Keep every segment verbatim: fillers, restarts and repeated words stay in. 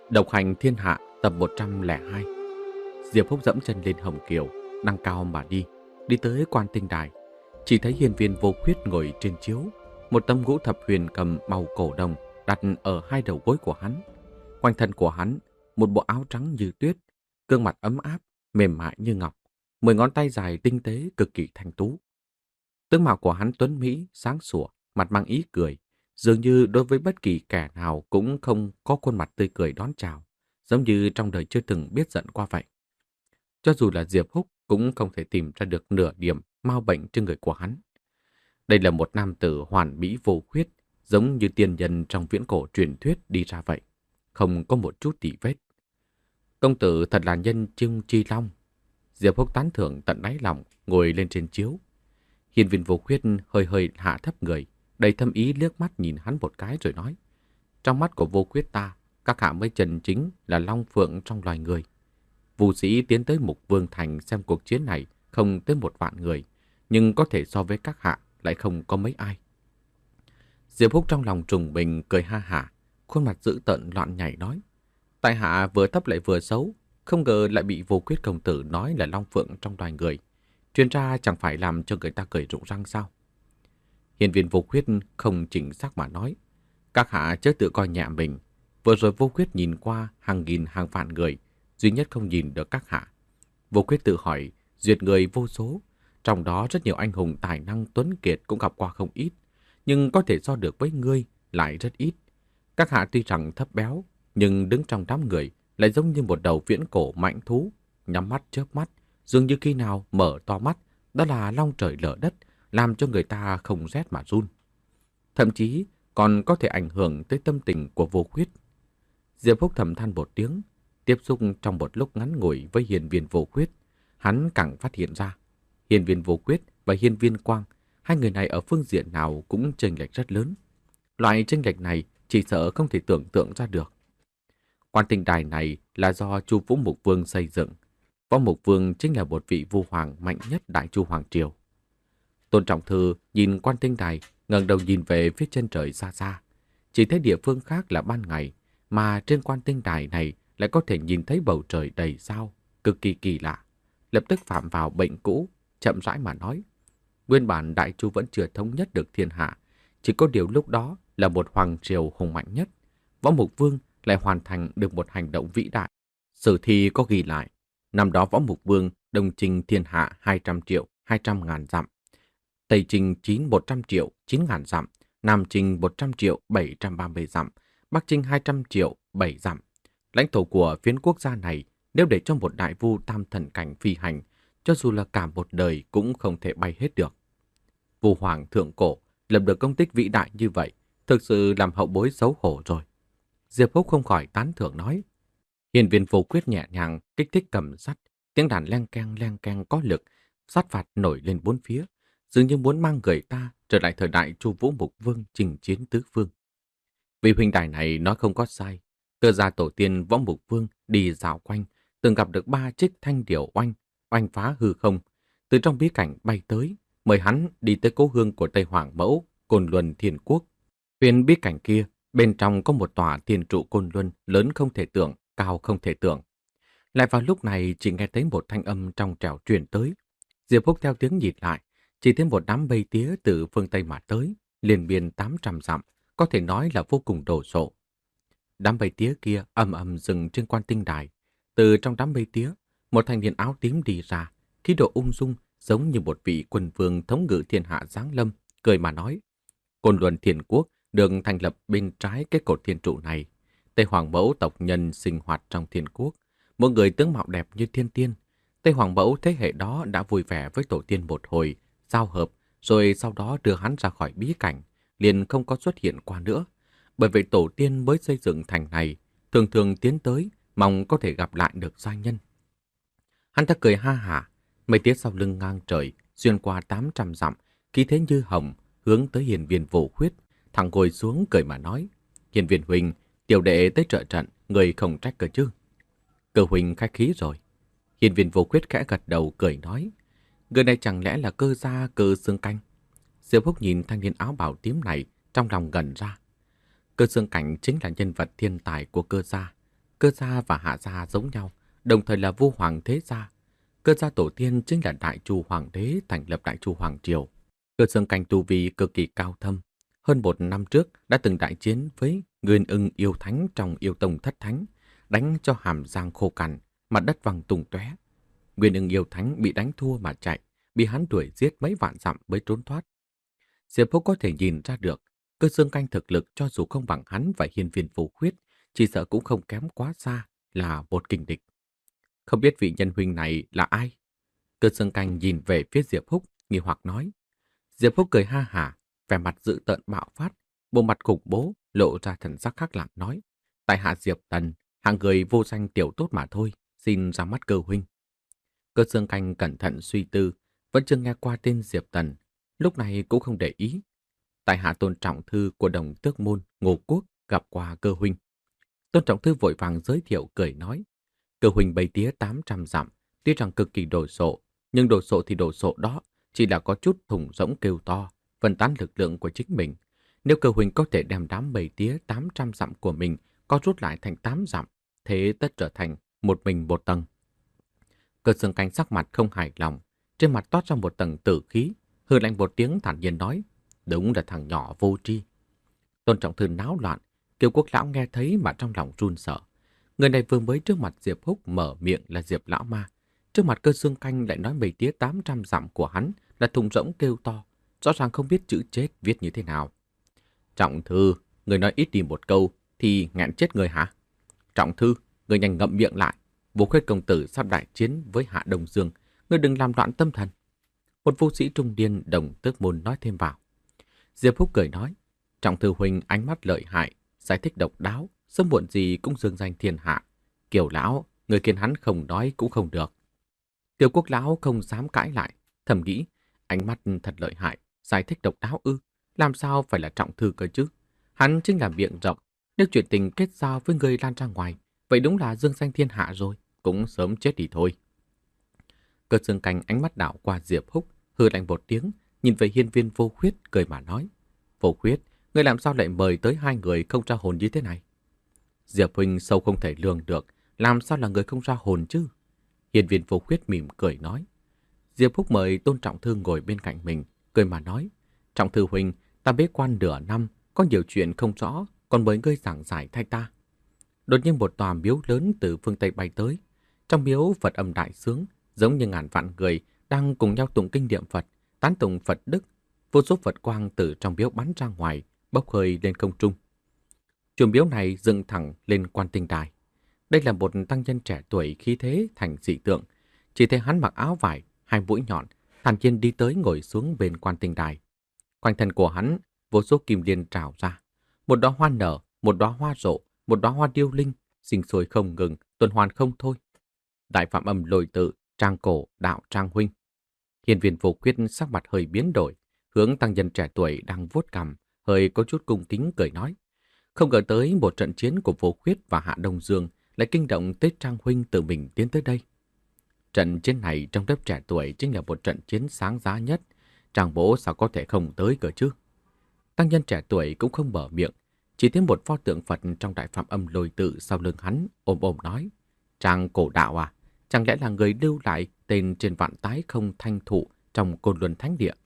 Độc hành thiên hạ tập một trăm lẻ hai. Diệp Húc dẫm chân lên hồng kiều, nâng cao mà đi, đi tới quan tinh đài. Chỉ thấy hiên viên vô khuyết ngồi trên chiếu, một tấm gỗ thập huyền cầm màu cổ đồng đặt ở hai đầu gối của hắn. Quanh thân của hắn, một bộ áo trắng như tuyết, gương mặt ấm áp, mềm mại như ngọc, mười ngón tay dài tinh tế cực kỳ thanh tú. Tướng mạo của hắn tuấn mỹ, sáng sủa, mặt mang ý cười, dường như đối với bất kỳ kẻ nào cũng không có khuôn mặt tươi cười đón chào, giống như trong đời chưa từng biết giận qua vậy. Cho dù là Diệp Húc cũng không thể tìm ra được nửa điểm mau bệnh trên người của hắn. Đây là một nam tử hoàn mỹ vô khuyết, giống như tiên nhân trong viễn cổ truyền thuyết đi ra vậy, không có một chút tì vết. Công tử thật là nhân chưng chi long. Diệp Húc tán thưởng tận đáy lòng, ngồi lên trên chiếu. Hiên viên vô khuyết hơi hơi hạ thấp người, đầy thâm ý liếc mắt nhìn hắn một cái rồi nói: trong mắt của vô khuyết ta, các hạ mới chân chính là long phượng trong loài người. Vũ sĩ tiến tới Mục Vương Thành xem cuộc chiến này không tới một vạn người, nhưng có thể so với các hạ lại không có mấy ai. Diệp Húc trong lòng trùng mình cười ha hả, khuôn mặt dữ tợn loạn nhảy nói: tại hạ vừa thấp lại vừa xấu, không ngờ lại bị vô khuyết công tử nói là long phượng trong loài người. Truyền ra chẳng phải làm cho người ta cười rụng răng sao? Hiên viên vô khuyết không chính xác mà nói: các hạ chớ tự coi nhẹ mình. Vừa rồi vô khuyết nhìn qua hàng nghìn hàng vạn người, duy nhất không nhìn được các hạ. Vô khuyết tự hỏi, duyệt người vô số, trong đó rất nhiều anh hùng tài năng tuấn kiệt cũng gặp qua không ít, nhưng có thể so được với ngươi lại rất ít. Các hạ tuy rằng thấp béo, nhưng đứng trong đám người lại giống như một đầu viễn cổ mãnh thú, nhắm mắt chớp mắt, dường như khi nào mở to mắt, đó là long trời lở đất, làm cho người ta không rét mà run. Thậm chí còn có thể ảnh hưởng tới tâm tình của vô khuyết. Diệp Húc thầm than một tiếng, tiếp xúc trong một lúc ngắn ngủi với hiên viên vô khuyết, hắn càng phát hiện ra, hiên viên vô khuyết và hiên viên quang, hai người này ở phương diện nào cũng chênh lệch rất lớn. Loại chênh lệch này chỉ sợ không thể tưởng tượng ra được. Quan tinh đài này là do Chu Vũ Mục Vương xây dựng. Võ Mục Vương chính là một vị vua hoàng mạnh nhất Đại Chu Hoàng Triều. Tôn Trọng Thư nhìn quan tinh đài, ngẩng đầu nhìn về phía chân trời xa xa. Chỉ thấy địa phương khác là ban ngày, mà trên quan tinh đài này lại có thể nhìn thấy bầu trời đầy sao, cực kỳ kỳ lạ. Lập tức phạm vào bệnh cũ, chậm rãi mà nói: nguyên bản Đại Chu vẫn chưa thống nhất được thiên hạ, chỉ có điều lúc đó là một hoàng triều hùng mạnh nhất. Võ Mục Vương lại hoàn thành được một hành động vĩ đại. Sử thi có ghi lại, năm đó Võ Mục Vương đông chinh thiên hạ hai trăm triệu hai trăm ngàn dặm, Tây chinh chín một trăm triệu chín ngàn dặm, Nam chinh một trăm triệu bảy trăm ba mươi dặm, Bắc chinh hai trăm triệu bảy dặm. Lãnh thổ của phiến quốc gia này nếu để cho một đại vu tam thần cảnh phi hành, cho dù là cả một đời cũng không thể bay hết được. Vua hoàng thượng cổ lập được công tích vĩ đại như vậy, thực sự làm hậu bối xấu hổ rồi. Diệp Húc không khỏi tán thưởng nói. Hiên viên vô quyết nhẹ nhàng kích thích cầm sắt, tiếng đàn leng keng leng keng có lực, sát phạt nổi lên bốn phía, dường như muốn mang người ta trở lại thời đại Chu Vũ Mục Vương chinh chiến tứ phương. Vị huynh đài này nói không có sai, cơ gia tổ tiên Võ Mục Vương đi dạo quanh, từng gặp được ba chiếc thanh điểu oanh, oanh phá hư không, từ trong bí cảnh bay tới, mời hắn đi tới cố hương của Tây Hoàng Mẫu, Côn Luân Thiên Quốc. Huyền bí cảnh kia, bên trong có một tòa thiên trụ Côn Luân lớn không thể tưởng, cao không thể tưởng. Lại vào lúc này chỉ nghe thấy một thanh âm trong trẻo truyền tới. Diệp Húc theo tiếng nhìn lại, chỉ thấy một đám mây tía từ phương Tây mà tới, liền biên tám trăm dặm, có thể nói là vô cùng đồ sộ. Đám mây tía kia ầm ầm dừng trên quan tinh đài. Từ trong đám mây tía, một thanh niên áo tím đi ra, khí độ ung dung giống như một vị quân vương thống ngự thiên hạ giáng lâm, cười mà nói: Côn Luân Thiên Quốc được thành lập bên trái cái cột thiên trụ này. Tây Hoàng Mẫu tộc nhân sinh hoạt trong thiên quốc, mỗi người tướng mạo đẹp như thiên tiên. Tây Hoàng Mẫu thế hệ đó đã vui vẻ với tổ tiên một hồi, giao hợp, rồi sau đó đưa hắn ra khỏi bí cảnh, liền không có xuất hiện qua nữa. Bởi vậy tổ tiên mới xây dựng thành này, thường thường tiến tới, mong có thể gặp lại được gia nhân. Hắn ta cười ha hả, mây tía sau lưng ngang trời, xuyên qua tám trăm dặm, khí thế như hồng, hướng tới hiên viên vô khuyết, thẳng ngồi xuống cười mà nói: Hiên viên huynh, tiểu đệ tới trợ trận, người không trách cơ chứ? Cơ huynh khách khí rồi. Hiên viên vô khuyết khẽ gật đầu cười nói: người này chẳng lẽ là cơ gia Cơ Xương Canh? Diệp Húc nhìn thanh niên áo bào tím này, trong lòng ngẩn ra. Cơ Xương Cảnh chính là nhân vật thiên tài của cơ gia. Cơ gia và Hạ gia giống nhau, đồng thời là vua hoàng thế gia. Cơ gia tổ tiên chính là Đại Chu Hoàng đế thành lập Đại Chu Hoàng Triều. Cơ Xương Canh tu vi cực kỳ cao thâm. Hơn một năm trước đã từng đại chiến với Nguyên Ưng yêu thánh trong yêu tông thất thánh, đánh cho Hàm Giang khô cằn, mặt đất văng tung tóe. Nguyên Ưng yêu thánh bị đánh thua mà chạy, bị hắn đuổi giết mấy vạn dặm mới trốn thoát. Diệp Phúc có thể nhìn ra được, Cơ Xương Canh thực lực cho dù không bằng hắn và Hiên Viên Vô Khuyết, chỉ sợ cũng không kém quá xa, là một kình địch. Không biết vị nhân huynh này là ai? Cơ Xương Canh nhìn về phía Diệp Phúc, nghi hoặc nói. Diệp Phúc cười ha hả, vẻ mặt dữ tợn bạo phát, bộ mặt khủng bố, lộ ra thần sắc khác lạ nói. Tại hạ Diệp Tần, hạng người vô danh tiểu tốt mà thôi, xin ra mắt Cơ huynh. Cơ Xương Canh cẩn thận suy tư, vẫn chưa nghe qua tên Diệp Tần, lúc này cũng không để ý. Tại hạ Tôn Trọng Thư của Đồng Tước Môn, Ngô Quốc, gặp qua Cơ huynh. Tôn Trọng Thư vội vàng giới thiệu cười nói. Cơ huynh bày tía tám trăm dặm, tuy rằng cực kỳ đồ sộ, nhưng đồ sộ thì đồ sộ đó, chỉ là có chút thùng rỗng kêu to, phân tán lực lượng của chính mình. Nếu Cơ huynh có thể đem đám bầy tía tám trăm dặm của mình co rút lại thành tám dặm, thế tất trở thành một mình một tầng. Cơ Xương Canh sắc mặt không hài lòng, trên mặt toát ra một tầng tử khí, hừ lạnh một tiếng thản nhiên nói, đúng là thằng nhỏ vô tri. Tôn Trọng Thư náo loạn, Kiều Quốc lão nghe thấy mà trong lòng run sợ. Người này vừa mới trước mặt Diệp Húc mở miệng là Diệp lão ma, trước mặt Cơ Xương Canh lại nói bầy tía tám trăm dặm của hắn là thùng rỗng kêu to, rõ ràng không biết chữ chết viết như thế nào. Trọng Thư, người nói ít đi một câu thì nghẹn chết người hả? Trọng Thư, người nhanh ngậm miệng lại. Vô Khuyết công tử sắp đại chiến với Hạ Đông Dương, người đừng làm loạn tâm thần. Một vũ sĩ trung niên Đồng Tước Môn nói thêm vào. Diệp Húc cười nói, Trọng Thư huynh ánh mắt lợi hại, giải thích độc đáo, sớm muộn gì cũng dương danh thiên hạ. Kiều lão, người khiến hắn không nói cũng không được. Kiều Quốc lão không dám cãi lại, thầm nghĩ, ánh mắt thật lợi hại, giải thích độc đáo ư, làm sao phải là Trọng Thư cơ chứ? Hắn chính là miệng rộng, nếu chuyện tình kết giao với người lan ra ngoài, vậy đúng là dương danh thiên hạ rồi, cũng sớm chết đi thôi. Cơ Xương Canh ánh mắt đảo qua Diệp Húc, hừ lạnh một tiếng, nhìn về Hiên Viên Vô Khuyết, cười mà nói. Vô Khuyết, người làm sao lại mời tới hai người không ra hồn như thế này? Diệp huynh sâu không thể lường được, làm sao là người không ra hồn chứ? Hiên Viên Vô Khuyết mỉm cười nói. Diệp Húc mời Tôn Trọng Thư ngồi bên cạnh mình, cười mà nói. Trọng Thư huynh, ta bế quan nửa năm, có nhiều chuyện không rõ, còn mời ngươi giảng giải thay ta. Đột nhiên một tòa miếu lớn từ phương Tây bay tới. Trong miếu Phật âm đại sướng, giống như ngàn vạn người đang cùng nhau tụng kinh niệm Phật, tán tụng Phật đức. Vô số Phật quang từ trong miếu bắn ra ngoài, bốc hơi lên không trung. Chùa miếu này dựng thẳng lên Quan Tinh Đài. Đây là một tăng nhân trẻ tuổi khí thế thành dị tượng. Chỉ thấy hắn mặc áo vải, hai mũi nhọn, thản nhiên đi tới ngồi xuống bên Quan Tinh Đài. Quanh thân của hắn, vô số kim liên trào ra. Một đóa hoa nở, một đóa hoa rộ, một đóa hoa điêu linh, sinh sôi không ngừng, tuần hoàn không thôi. Đại Phạm Âm Lôi Tự, Trang Cổ, Đạo Trang huynh. Hiên Viên Vô Khuyết sắc mặt hơi biến đổi, hướng tăng nhân trẻ tuổi đang vuốt cằm, hơi có chút cung kính cười nói. Không ngờ tới một trận chiến của Vô Khuyết và Hạ Đông Dương lại kinh động tới Trang huynh tự mình tiến tới đây. Trận chiến này trong lớp trẻ tuổi chính là một trận chiến sáng giá nhất, Trang bố sao có thể không tới cơ chứ? Tăng nhân trẻ tuổi cũng không mở miệng, chỉ thấy một pho tượng Phật trong Đại Phạm Âm Lôi Tự sau lưng hắn ôm ôm nói. Trang Cổ Đạo à, chẳng lẽ là người lưu lại tên trên vạn tái không thanh thụ trong Côn Luân Thánh Địa?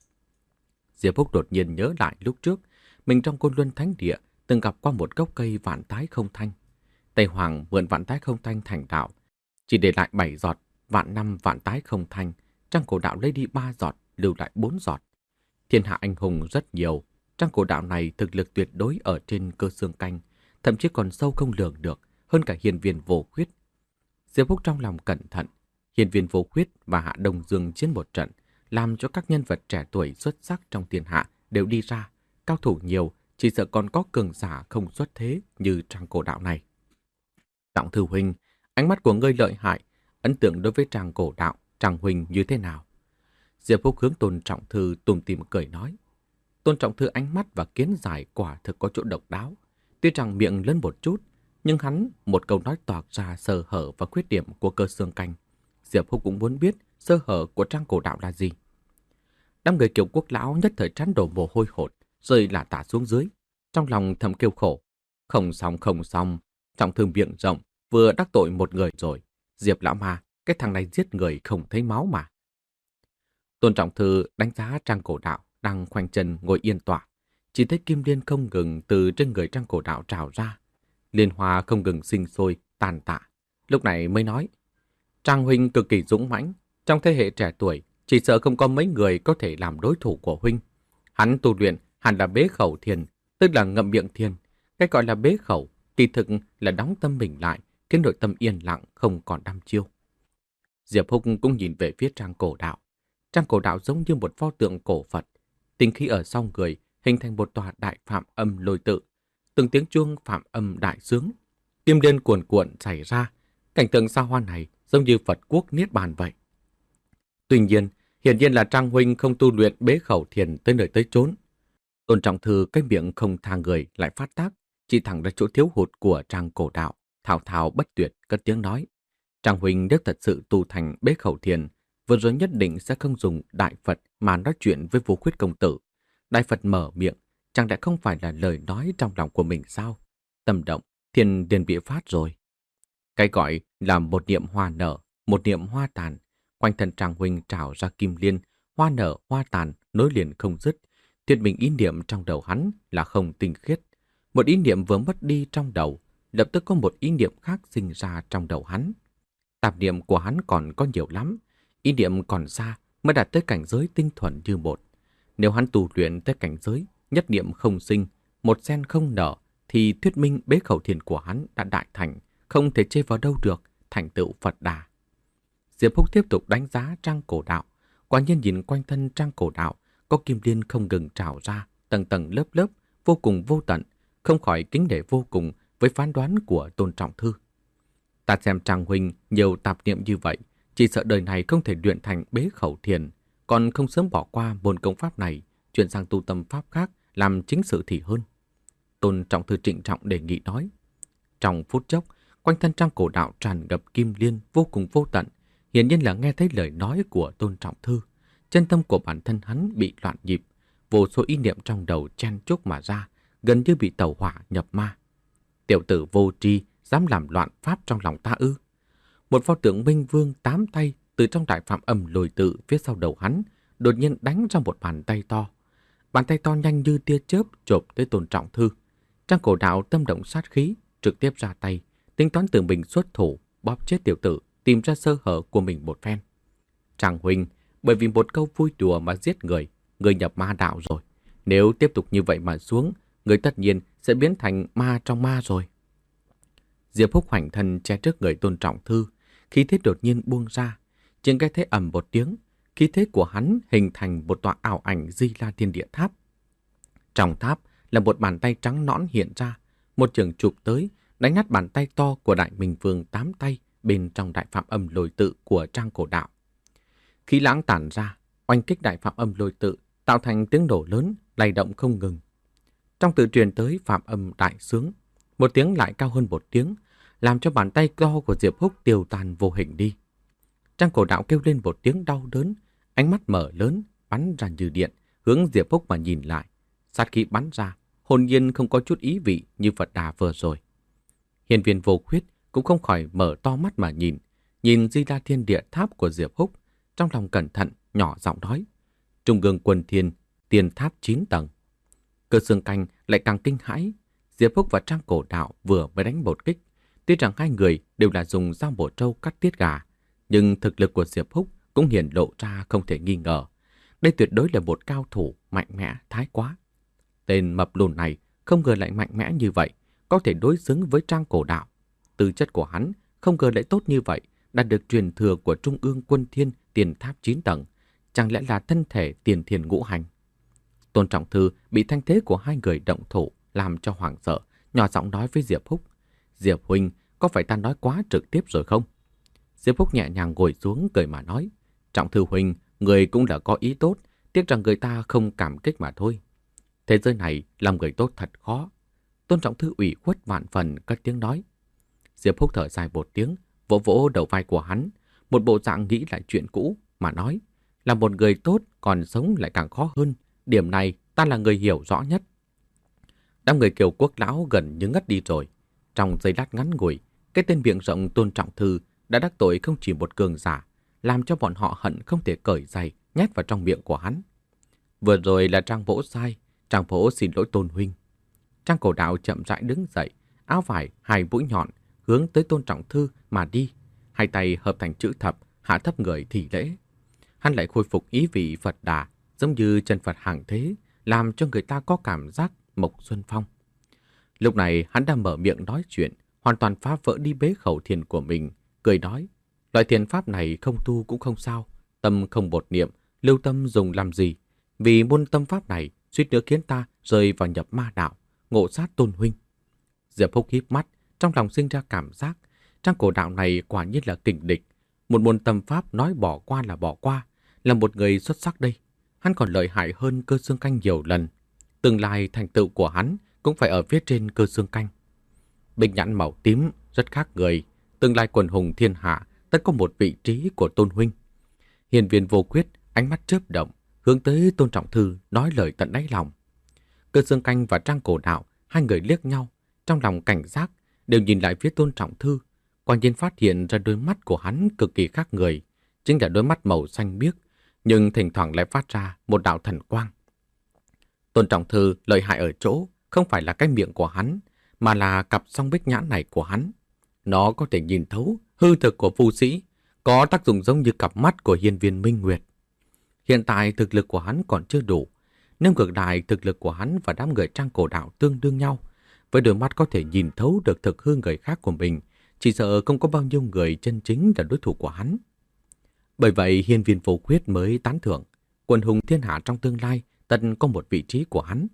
Diệp Húc đột nhiên nhớ lại lúc trước, mình trong Côn Luân Thánh Địa từng gặp qua một gốc cây vạn tái không thanh. Tây Hoàng mượn vạn tái không thanh thành đạo, chỉ để lại bảy giọt, vạn năm vạn tái không thanh, Trang Cổ Đạo lấy đi ba giọt, lưu lại bốn giọt. Thiên hạ anh hùng rất nhiều, Trang Cổ Đạo này thực lực tuyệt đối ở trên Cơ Xương Canh, thậm chí còn sâu không lường được, hơn cả Hiên Viên Vô Khuyết. Diệp Húc trong lòng cẩn thận, Hiên Viên Vô Khuyết và Hạ Đông Dương chiến một trận, làm cho các nhân vật trẻ tuổi xuất sắc trong thiên hạ đều đi ra, cao thủ nhiều, chỉ sợ còn có cường giả không xuất thế như Trang Cổ Đạo này. Trọng Thư huynh, ánh mắt của ngươi lợi hại, ấn tượng đối với Trang Cổ Đạo, Trang huynh như thế nào? Diệp Húc hướng Tôn Trọng Thư tủm tỉm cười nói. Tôn Trọng Thư ánh mắt và kiến giải quả thực có chỗ độc đáo. Tuy rằng miệng lớn một chút, nhưng hắn một câu nói toạc ra sơ hở và khuyết điểm của Cơ Xương Canh. Diệp Húc cũng muốn biết sơ hở của Trang Cổ Đạo là gì. Đám người Kiều Quốc lão nhất thời trán đổ mồ hôi hột, rơi lả tả xuống dưới. Trong lòng thầm kêu khổ. Không xong không xong, Trọng Thư miệng rộng, vừa đắc tội một người rồi. Diệp lão ma, cái thằng này giết người không thấy máu mà. Tôn Trọng Thư đánh giá Trang Cổ Đạo đang khoanh chân ngồi yên tọa. Chỉ thấy kim liên không ngừng từ trên người Trang Cổ Đạo trào ra. Liên hoa không ngừng sinh sôi, tàn tạ. Lúc này mới nói, Trang huynh cực kỳ dũng mãnh. Trong thế hệ trẻ tuổi, chỉ sợ không có mấy người có thể làm đối thủ của huynh. Hắn tu luyện hẳn là bế khẩu thiền, tức là ngậm miệng thiền. Cái gọi là bế khẩu, kỳ thực là đóng tâm mình lại, khiến nội tâm yên lặng không còn đăm chiêu. Diệp Húc cũng nhìn về phía Trang Cổ Đạo. Trang Cổ Đạo giống như một pho tượng cổ Phật, tinh khí ở sau người hình thành một tòa đại phạm âm lôi tự, từng tiếng chuông phạm âm đại sướng, kim liên cuồn cuộn xảy ra. Cảnh tượng xa hoa này giống như Phật quốc niết bàn vậy. Tuy nhiên, hiển nhiên là Trang huynh không tu luyện bế khẩu thiền tới nơi tới chốn. Tôn Trọng Thư cái miệng không tha người lại phát tác, chỉ thẳng ra chỗ thiếu hụt của Trang Cổ Đạo, thao thao bất tuyệt cất tiếng nói: Trang huynh nếu thật sự tu thành bế khẩu thiền, vừa rồi nhất định sẽ không dùng Đại Phật mà nói chuyện với Vô Khuyết công tử. Đại Phật mở miệng, chẳng lẽ không phải là lời nói trong lòng của mình sao? Tâm động, thiền liền bị phát rồi. Cái gọi là một niệm hoa nở, một niệm hoa tàn. Quanh thân Trang huynh trào ra kim liên, hoa nở, hoa tàn, nối liền không dứt. Thuyết minh ý niệm trong đầu hắn là không tinh khiết. Một ý niệm vừa mất đi trong đầu, lập tức có một ý niệm khác sinh ra trong đầu hắn. Tạp niệm của hắn còn có nhiều lắm, ý niệm còn xa mới đạt tới cảnh giới tinh thuần như một. Nếu hắn tu luyện tới cảnh giới nhất niệm không sinh, một sen không nở, thì thuyết minh bế khẩu thiền của hắn đã đại thành, không thể chê vào đâu được, thành tựu Phật Đà. Diệp Húc tiếp tục đánh giá Trang Cổ Đạo. Quả nhiên nhìn quanh thân Trang Cổ Đạo có kim liên không ngừng trào ra, tầng tầng lớp lớp, vô cùng vô tận, không khỏi kính nể vô cùng với phán đoán của Tôn Trọng Thư. Ta xem Trang huynh nhiều tạp niệm như vậy, chỉ sợ đời này không thể luyện thành bế khẩu thiền, còn không sớm bỏ qua môn công pháp này, chuyển sang tu tâm pháp khác làm chính sự thì hơn. Tôn Trọng Thư trịnh trọng đề nghị nói. Trong phút chốc, quanh thân Trang Cổ Đạo tràn ngập kim liên vô cùng vô tận, hiển nhiên là nghe thấy lời nói của Tôn Trọng Thư. Chân tâm của bản thân hắn bị loạn nhịp, vô số ý niệm trong đầu chen chúc mà ra, gần như bị tẩu hỏa nhập ma. Tiểu tử vô tri dám làm loạn pháp trong lòng ta ư? Một pho tượng Minh Vương tám tay từ trong đại phạm âm lồi tự phía sau đầu hắn, đột nhiên đánh ra một bàn tay to. Bàn tay to nhanh như tia chớp chộp tới Tôn Trọng Thư. Trang Cổ Đạo tâm động sát khí, trực tiếp ra tay, tính toán tự mình xuất thủ, bóp chết tiểu tử, tìm ra sơ hở của mình một phen. Trang huynh, bởi vì một câu vui đùa mà giết người, người nhập ma đạo rồi. Nếu tiếp tục như vậy mà xuống, người tất nhiên sẽ biến thành ma trong ma rồi. Diệp Húc hoành thân che trước người Tôn Trọng Thư, khí thế đột nhiên buông ra, trên cái thế ầm một tiếng, khí thế của hắn hình thành một tòa ảo ảnh Di La Thiên Địa Tháp. Trong tháp là một bàn tay trắng nõn hiện ra, một chưởng chụp tới, đánh nát bàn tay to của Đại Minh Vương tám tay bên trong đại phạm âm lôi tự của Trang Cổ Đạo. Khí lãng tản ra, oanh kích đại phạm âm lôi tự, tạo thành tiếng nổ lớn, lay động không ngừng. Trong tự truyền tới phạm âm đại sướng, một tiếng lại cao hơn một tiếng, làm cho bàn tay to của Diệp Húc tiêu tan vô hình đi. Trang Cổ Đạo kêu lên một tiếng đau đớn, ánh mắt mở lớn, bắn ra như điện, hướng Diệp Húc mà nhìn lại. Sát khí bắn ra, hồn nhiên không có chút ý vị như Phật Đà vừa rồi. Hiền viên Vô Khuyết cũng không khỏi mở to mắt mà nhìn, nhìn Di La Thiên Địa Tháp của Diệp Húc, trong lòng cẩn thận, nhỏ giọng nói: Trung ương quân thiên, tiền tháp chín tầng. Cơ Xương Canh lại càng kinh hãi. Diệp Húc và Trang Cổ Đạo vừa mới đánh một kích, tuy rằng hai người đều là dùng dao bổ trâu cắt tiết gà, nhưng thực lực của Diệp Húc cũng hiển lộ ra không thể nghi ngờ. Đây tuyệt đối là một cao thủ mạnh mẽ thái quá. Tên mập lùn này không ngờ lại mạnh mẽ như vậy, có thể đối xứng với Trang Cổ Đạo. Tư chất của hắn không ngờ lại tốt như vậy, đạt được truyền thừa của Trung ương quân thiên tiền tháp chín tầng. Chẳng lẽ là thân thể tiền thiên ngũ hành? Tôn Trọng Thư bị thanh thế của hai người động thủ làm cho hoảng sợ, nhỏ giọng nói với Diệp Húc: Diệp huynh, có phải ta nói quá trực tiếp rồi không? Diệp Húc nhẹ nhàng ngồi xuống cười mà nói: Trọng Thư huynh, người cũng là có ý tốt, tiếc rằng người ta không cảm kích mà thôi. Thế giới này làm người tốt thật khó. Tôn Trọng Thư ủy khuất vạn phần cất tiếng nói. Diệp Húc thở dài một tiếng, vỗ vỗ đầu vai của hắn, một bộ dạng nghĩ lại chuyện cũ mà nói: là một người tốt còn sống lại càng khó hơn, điểm này ta là người hiểu rõ nhất. Đám người Kiều Quốc lão gần như ngất đi rồi. Trong giây lát ngắn ngủi, Cái tên miệng rộng Tôn Trọng Thư đã đắc tội không chỉ một cường giả, làm cho bọn họ hận không thể cởi giày nhét vào trong miệng của hắn. Vừa rồi là Trang vỗ sai, Trang vỗ xin lỗi Tôn huynh. Trang Cổ Đạo chậm rãi đứng dậy, áo vải hai mũi nhọn hướng tới Tôn Trọng Thư mà đi, hai tay hợp thành chữ thập, hạ thấp người thì lễ. Hắn lại khôi phục ý vị Phật Đà, giống như chân Phật hàng thế, làm cho người ta có cảm giác Mộc Xuân Phong. Lúc này hắn đang mở miệng nói chuyện, hoàn toàn phá vỡ đi bế khẩu thiền của mình, cười nói: loại thiền pháp này không tu cũng không sao, tâm không bột niệm, lưu tâm dùng làm gì? Vì môn tâm pháp này suýt nữa khiến ta rơi vào nhập ma đạo, ngộ sát Tôn huynh. Diệp Húc híp mắt, trong lòng sinh ra cảm giác Trang Cổ Đạo này quả nhiên là kình địch. Một môn tâm pháp nói bỏ qua là bỏ qua, là một người xuất sắc đây. Hắn còn lợi hại hơn Cơ Xương Canh nhiều lần. Tương lai thành tựu của hắn cũng phải ở phía trên Cơ Xương Canh. Bình nhãn màu tím rất khác người, tương lai quần hùng thiên hạ tất có một vị trí của Tôn huynh. Hiền Viên Vô Quyết ánh mắt chớp động, hướng tới Tôn Trọng Thư nói lời tận đáy lòng. Cơ Xương Canh và Trang Cổ Đạo hai người liếc nhau, trong lòng cảnh giác, đều nhìn lại phía Tôn Trọng Thư. Quả nhiên phát hiện ra đôi mắt của hắn cực kỳ khác người, chính là đôi mắt màu xanh biếc, nhưng thỉnh thoảng lại phát ra một đạo thần quang. Tôn Trọng Thư lợi hại ở chỗ không phải là cái miệng của hắn, mà là cặp song bích nhãn này của hắn. Nó có thể nhìn thấu hư thực của phu sĩ, có tác dụng giống như cặp mắt của Hiên Viên Minh Nguyệt. Hiện tại thực lực của hắn còn chưa đủ, nếu ngược lại thực lực của hắn và đám người Trang Cổ Đạo tương đương nhau, với đôi mắt có thể nhìn thấu được thực hư người khác của mình, chỉ sợ không có bao nhiêu người chân chính là đối thủ của hắn. Bởi vậy Hiên Viên Vô Quyết mới tán thưởng, quần hùng thiên hạ trong tương lai tận có một vị trí của hắn.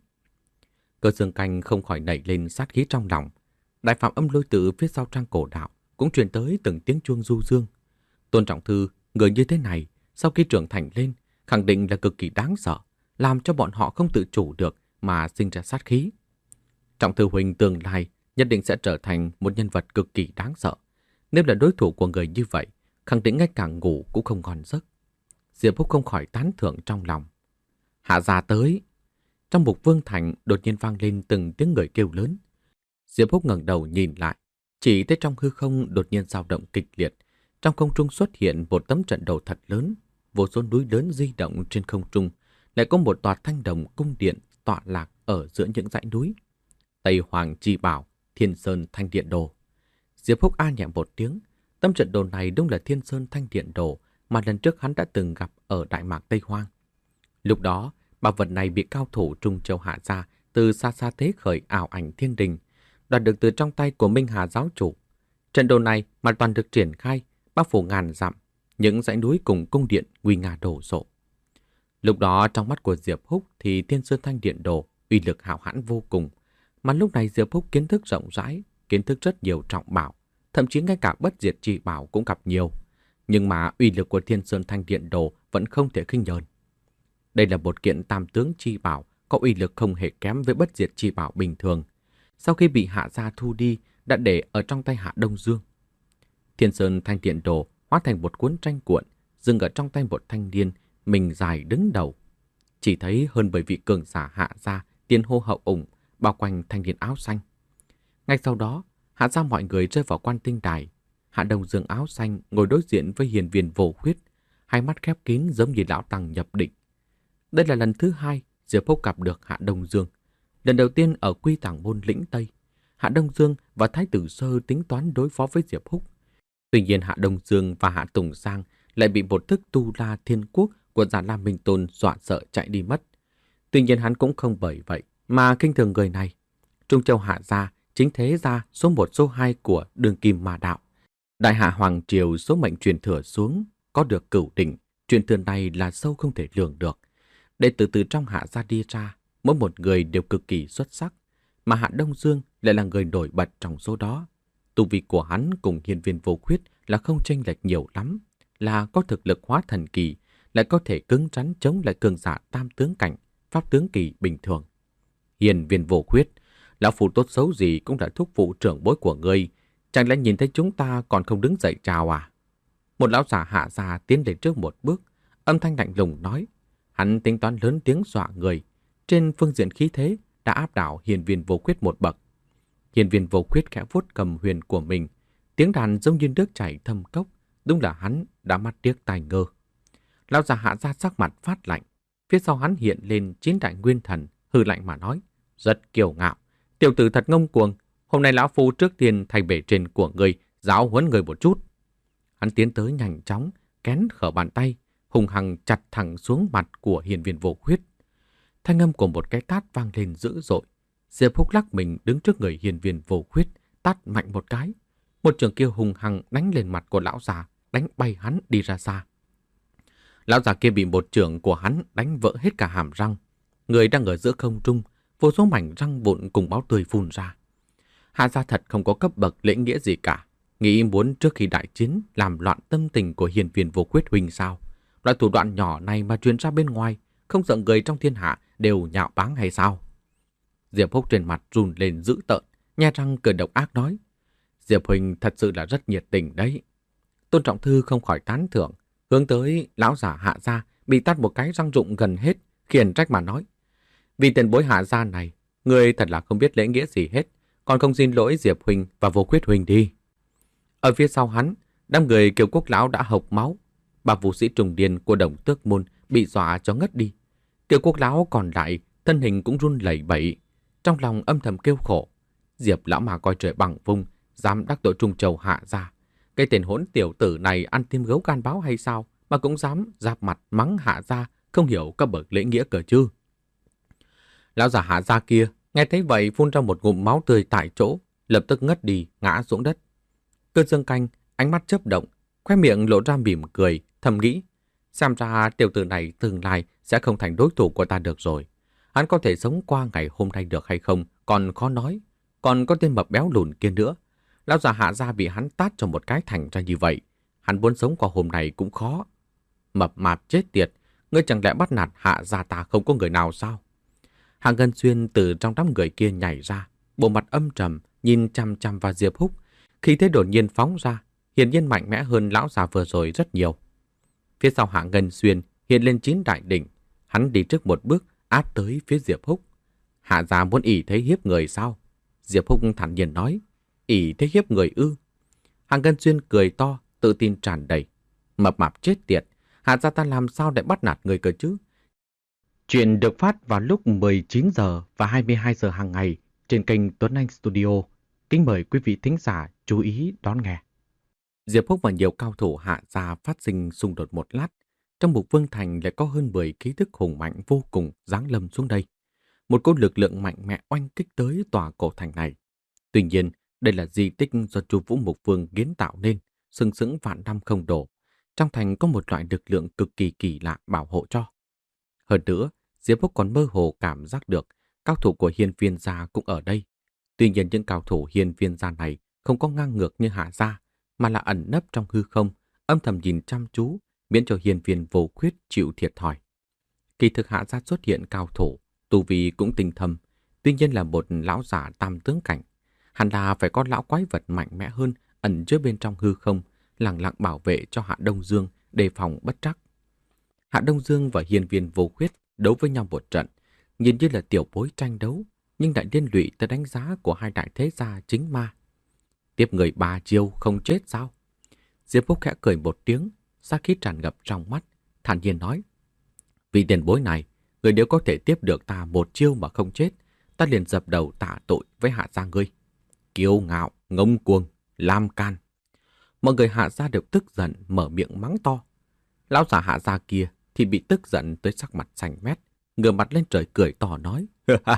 Cơ Xương Canh không khỏi nảy lên sát khí trong lòng. Đại Phạm Âm Lôi Tự phía sau Trang Cổ Đạo cũng truyền tới từng tiếng chuông du dương. Tôn Trọng Thư, người như thế này, sau khi trưởng thành lên, khẳng định là cực kỳ đáng sợ, làm cho bọn họ không tự chủ được mà sinh ra sát khí. Trọng Thư huynh tương lai nhất định sẽ trở thành một nhân vật cực kỳ đáng sợ. Nếu là đối thủ của người như vậy, khẳng định ngay cả ngủ cũng không ngon giấc. Diệp Húc không khỏi tán thưởng trong lòng. Hạ gia tới. Trong Mục Vương Thành đột nhiên vang lên từng tiếng người kêu lớn. Diệp Húc ngẩng đầu nhìn lại, chỉ thấy trong hư không đột nhiên dao động kịch liệt. Trong không trung xuất hiện một tấm trận đồ thật lớn, vô số núi lớn di động trên không trung, lại có một tòa thanh đồng cung điện tọa lạc ở giữa những dãy núi. Tây Hoàng Chi Bảo, Thiên Sơn Thanh Điện Đồ. Diệp Húc a nhẹ một tiếng, tấm trận đồ này đúng là Thiên Sơn Thanh Điện Đồ mà lần trước hắn đã từng gặp ở Đại Mạc Tây Hoang. Lúc đó, bảo vật này bị cao thủ Trung Châu Hạ Gia từ xa xa thế khởi ảo ảnh thiên đình, đoạt được từ trong tay của Minh Hà giáo chủ. Trận đồ này mà toàn được triển khai, bao phủ ngàn dặm, những dãy núi cùng cung điện nguy nga đổ sộ. Lúc đó trong mắt của Diệp Húc thì Thiên Sơn Thanh Điện Đồ uy lực hạo hãn vô cùng, mà lúc này Diệp Húc kiến thức rộng rãi, kiến thức rất nhiều trọng bảo, thậm chí ngay cả bất diệt chi bảo cũng gặp nhiều. Nhưng mà uy lực của Thiên Sơn Thanh Điện Đồ vẫn không thể khinh nhờn. Đây là một kiện tam tướng chi bảo, có uy lực không hề kém với bất diệt chi bảo bình thường. Sau khi bị Hạ Gia thu đi, đã để ở trong tay Hạ Đông Dương. Thiên Sơn Thanh Điện Đồ hóa thành một cuốn tranh cuộn, dừng ở trong tay một thanh niên, mình dài đứng đầu. Chỉ thấy hơn bảy vị cường giả Hạ Gia tiền hô hậu ủng, bao quanh thanh niên áo xanh. Ngay sau đó, Hạ Gia mọi người rơi vào Quan Tinh Đài. Hạ Đông Dương áo xanh ngồi đối diện với Hiền Viên Vô Khuyết, hai mắt khép kín giống như lão tăng nhập định. Đây là lần thứ hai Diệp Húc gặp được Hạ Đông Dương. Lần đầu tiên ở Quy Tàng Môn lĩnh Tây, Hạ Đông Dương và Thái Tử Sơ tính toán đối phó với Diệp Húc. Tuy nhiên Hạ Đông Dương và Hạ Tùng Giang lại bị một thức Tu La Thiên Quốc của Già Lam Minh Tôn dọa sợ chạy đi mất. Tuy nhiên hắn cũng không bởi vậy mà khinh thường người này. Trung Châu Hạ Gia chính thế gia số một số hai của Đường Kim Ma Đạo. Đại Hạ Hoàng Triều số mệnh truyền thừa xuống, có được cửu đỉnh, truyền thừa này là sâu không thể lường được. Đệ tử từ trong Hạ Gia đi ra, mỗi một người đều cực kỳ xuất sắc, mà Hạ Đông Dương lại là người nổi bật trong số đó. Tu vi của hắn cùng Hiên Viên Vô Khuyết là không chênh lệch nhiều lắm, là có thực lực hóa thần kỳ, lại có thể cứng rắn chống lại cường giả tam tướng cảnh, pháp tướng kỳ bình thường. Hiên Viên Vô Khuyết, lão phu tốt xấu gì cũng là thúc phụ trưởng bối của ngươi, chẳng lẽ nhìn thấy chúng ta còn không đứng dậy chào à? Một lão già Hạ Gia tiến lên trước một bước, âm thanh lạnh lùng nói. Hắn tính toán lớn tiếng dọa người, trên phương diện khí thế đã áp đảo Hiên Viên Vô Khuyết một bậc. Hiên Viên Vô Khuyết khẽ vuốt cầm huyền của mình, Tiếng đàn giống như nước chảy thâm cốc, đúng là hắn đã mắt điếc tai ngơ. Lão già Hạ Gia sắc mặt phát lạnh, phía sau hắn hiện lên chín đại nguyên thần, hừ lạnh mà nói, rất kiêu ngạo. Tiểu tử thật ngông cuồng, hôm nay lão phu trước tiên thay bể trên của người, giáo huấn người một chút. Hắn tiến tới nhanh chóng, kén khở bàn tay, hùng hăng chặt thẳng xuống mặt của hiền viên Vô Khuyết. Thanh âm của một cái tát vang lên dữ dội. Diệp Húc lắc mình đứng trước người hiền viên Vô Khuyết, tát mạnh một cái. Một trường kia hùng hăng đánh lên mặt của lão già, đánh bay hắn đi ra xa. Lão già kia bị một trường của hắn đánh vỡ hết cả hàm răng. Người đang ở giữa không trung, vô số mảnh răng vụn cùng máu tươi phun ra. Hạ gia thật không có cấp bậc lễ nghĩa gì cả. Nghĩ muốn trước khi đại chiến làm loạn tâm tình của hiền viên Vô Khuyết huynh sao? Loại thủ đoạn nhỏ này mà truyền ra bên ngoài, không sợ người trong thiên hạ đều nhạo báng hay sao? Diệp Húc trên mặt run lên dữ tợn, nhe răng cười độc ác nói. Diệp huynh thật sự là rất nhiệt tình đấy. Tôn Trọng Thư không khỏi tán thưởng, hướng tới lão giả Hạ gia bị tát một cái răng rụng gần hết, khiển trách mà nói. Vì tiền bối Hạ gia này, người thật là không biết lễ nghĩa gì hết, còn không xin lỗi Diệp huynh và Vô Khuyết huynh đi. Ở phía sau hắn, đám người Kiều Quốc lão đã hộc máu. Bà vũ sĩ trùng điền của Đồng Tước môn bị dọa cho ngất đi. Kiều Quốc lão còn lại, thân hình cũng run lẩy bẩy, trong lòng âm thầm kêu khổ. Diệp lão mà coi trời bằng vung, dám đắc tội Trung Châu Hạ gia. Cái tên hỗn tiểu tử này ăn tim gấu gan báo hay sao mà cũng dám giáp mặt mắng Hạ gia, không hiểu các bậc lễ nghĩa cờ chứ. Lão già Hạ gia kia nghe thấy vậy phun ra một ngụm máu tươi tại chỗ, lập tức ngất đi, ngã xuống đất. Cơ Dương Canh ánh mắt chớp động, khóe miệng lộ ra mỉm cười, thầm nghĩ, xem ra tiểu tử này tương lai sẽ không thành đối thủ của ta được rồi. Hắn có thể sống qua ngày hôm nay được hay không còn khó nói. Còn có tên mập béo lùn kia nữa, lão già Hạ gia bị hắn tát cho một cái thành ra như vậy, hắn muốn sống qua hôm nay cũng khó. Mập mạp chết tiệt, ngươi chẳng lẽ bắt nạt Hạ gia ta không có người nào sao? Hạ Ngân Xuyên từ trong đám người kia nhảy ra, bộ mặt âm trầm nhìn chằm chằm vào Diệp Húc, khí thế đột nhiên phóng ra, hiển nhiên mạnh mẽ hơn lão già vừa rồi rất nhiều. Phía sau Hạ Ngân Xuyên hiện lên chín đại đỉnh, hắn đi trước một bước áp tới phía Diệp Húc. Hạ gia muốn ỷ thế hiếp người sao? Diệp Húc thản nhiên nói. ỷ thế hiếp người ư? Hạ Ngân Xuyên cười to, tự tin tràn đầy. Mập mạp chết tiệt, Hạ gia ta làm sao để bắt nạt người cơ chứ? Chuyện được phát vào lúc mười chín giờ và hai mươi hai giờ hàng ngày trên kênh Tuấn Anh Studio. Kính mời quý vị thính giả chú ý đón nghe. Diệp Húc và nhiều cao thủ Hạ gia phát sinh xung đột một lát. Trong Mục Vương Thành lại có hơn mười ký thức hùng mạnh vô cùng giáng lâm xuống đây. Một cỗ lực lượng mạnh mẽ oanh kích tới tòa cổ thành này. Tuy nhiên, đây là di tích do Chu Vũ Mục Vương kiến tạo nên, sừng sững vạn năm không đổ. Trong thành có một loại lực lượng cực kỳ kỳ lạ bảo hộ cho. Hơn nữa, Diệp Húc còn mơ hồ cảm giác được cao thủ của Hiên Viên gia cũng ở đây. Tuy nhiên những cao thủ Hiên Viên gia này không có ngang ngược như Hạ gia, mà là ẩn nấp trong hư không, âm thầm nhìn chăm chú, miễn cho Hiên Viên Vô Khuyết chịu thiệt thòi. Kỳ thực Hạ gia xuất hiện cao thủ, tu vi cũng tinh thâm, tuy nhiên là một lão giả tam tướng cảnh. Hẳn là phải có lão quái vật mạnh mẽ hơn ẩn chứa bên trong hư không, lặng lặng bảo vệ cho Hạ Đông Dương đề phòng bất trắc. Hạ Đông Dương và Hiên Viên Vô Khuyết đấu với nhau một trận, nhìn như là tiểu bối tranh đấu, nhưng lại liên lụy tới đánh giá của hai đại thế gia chính ma. Tiếp người ba chiêu không chết sao? Diệp Húc khẽ cười một tiếng, sát khí tràn ngập trong mắt, thản nhiên nói: vì tiền bối này, người nếu có thể tiếp được ta một chiêu mà không chết, ta liền dập đầu tạ tội với Hạ gia ngươi. Kiêu ngạo, ngông cuồng, lam can. Mọi người Hạ gia đều tức giận mở miệng mắng to. Lão già Hạ gia kia thì bị tức giận tới sắc mặt xanh mét, ngửa mặt lên trời cười to nói: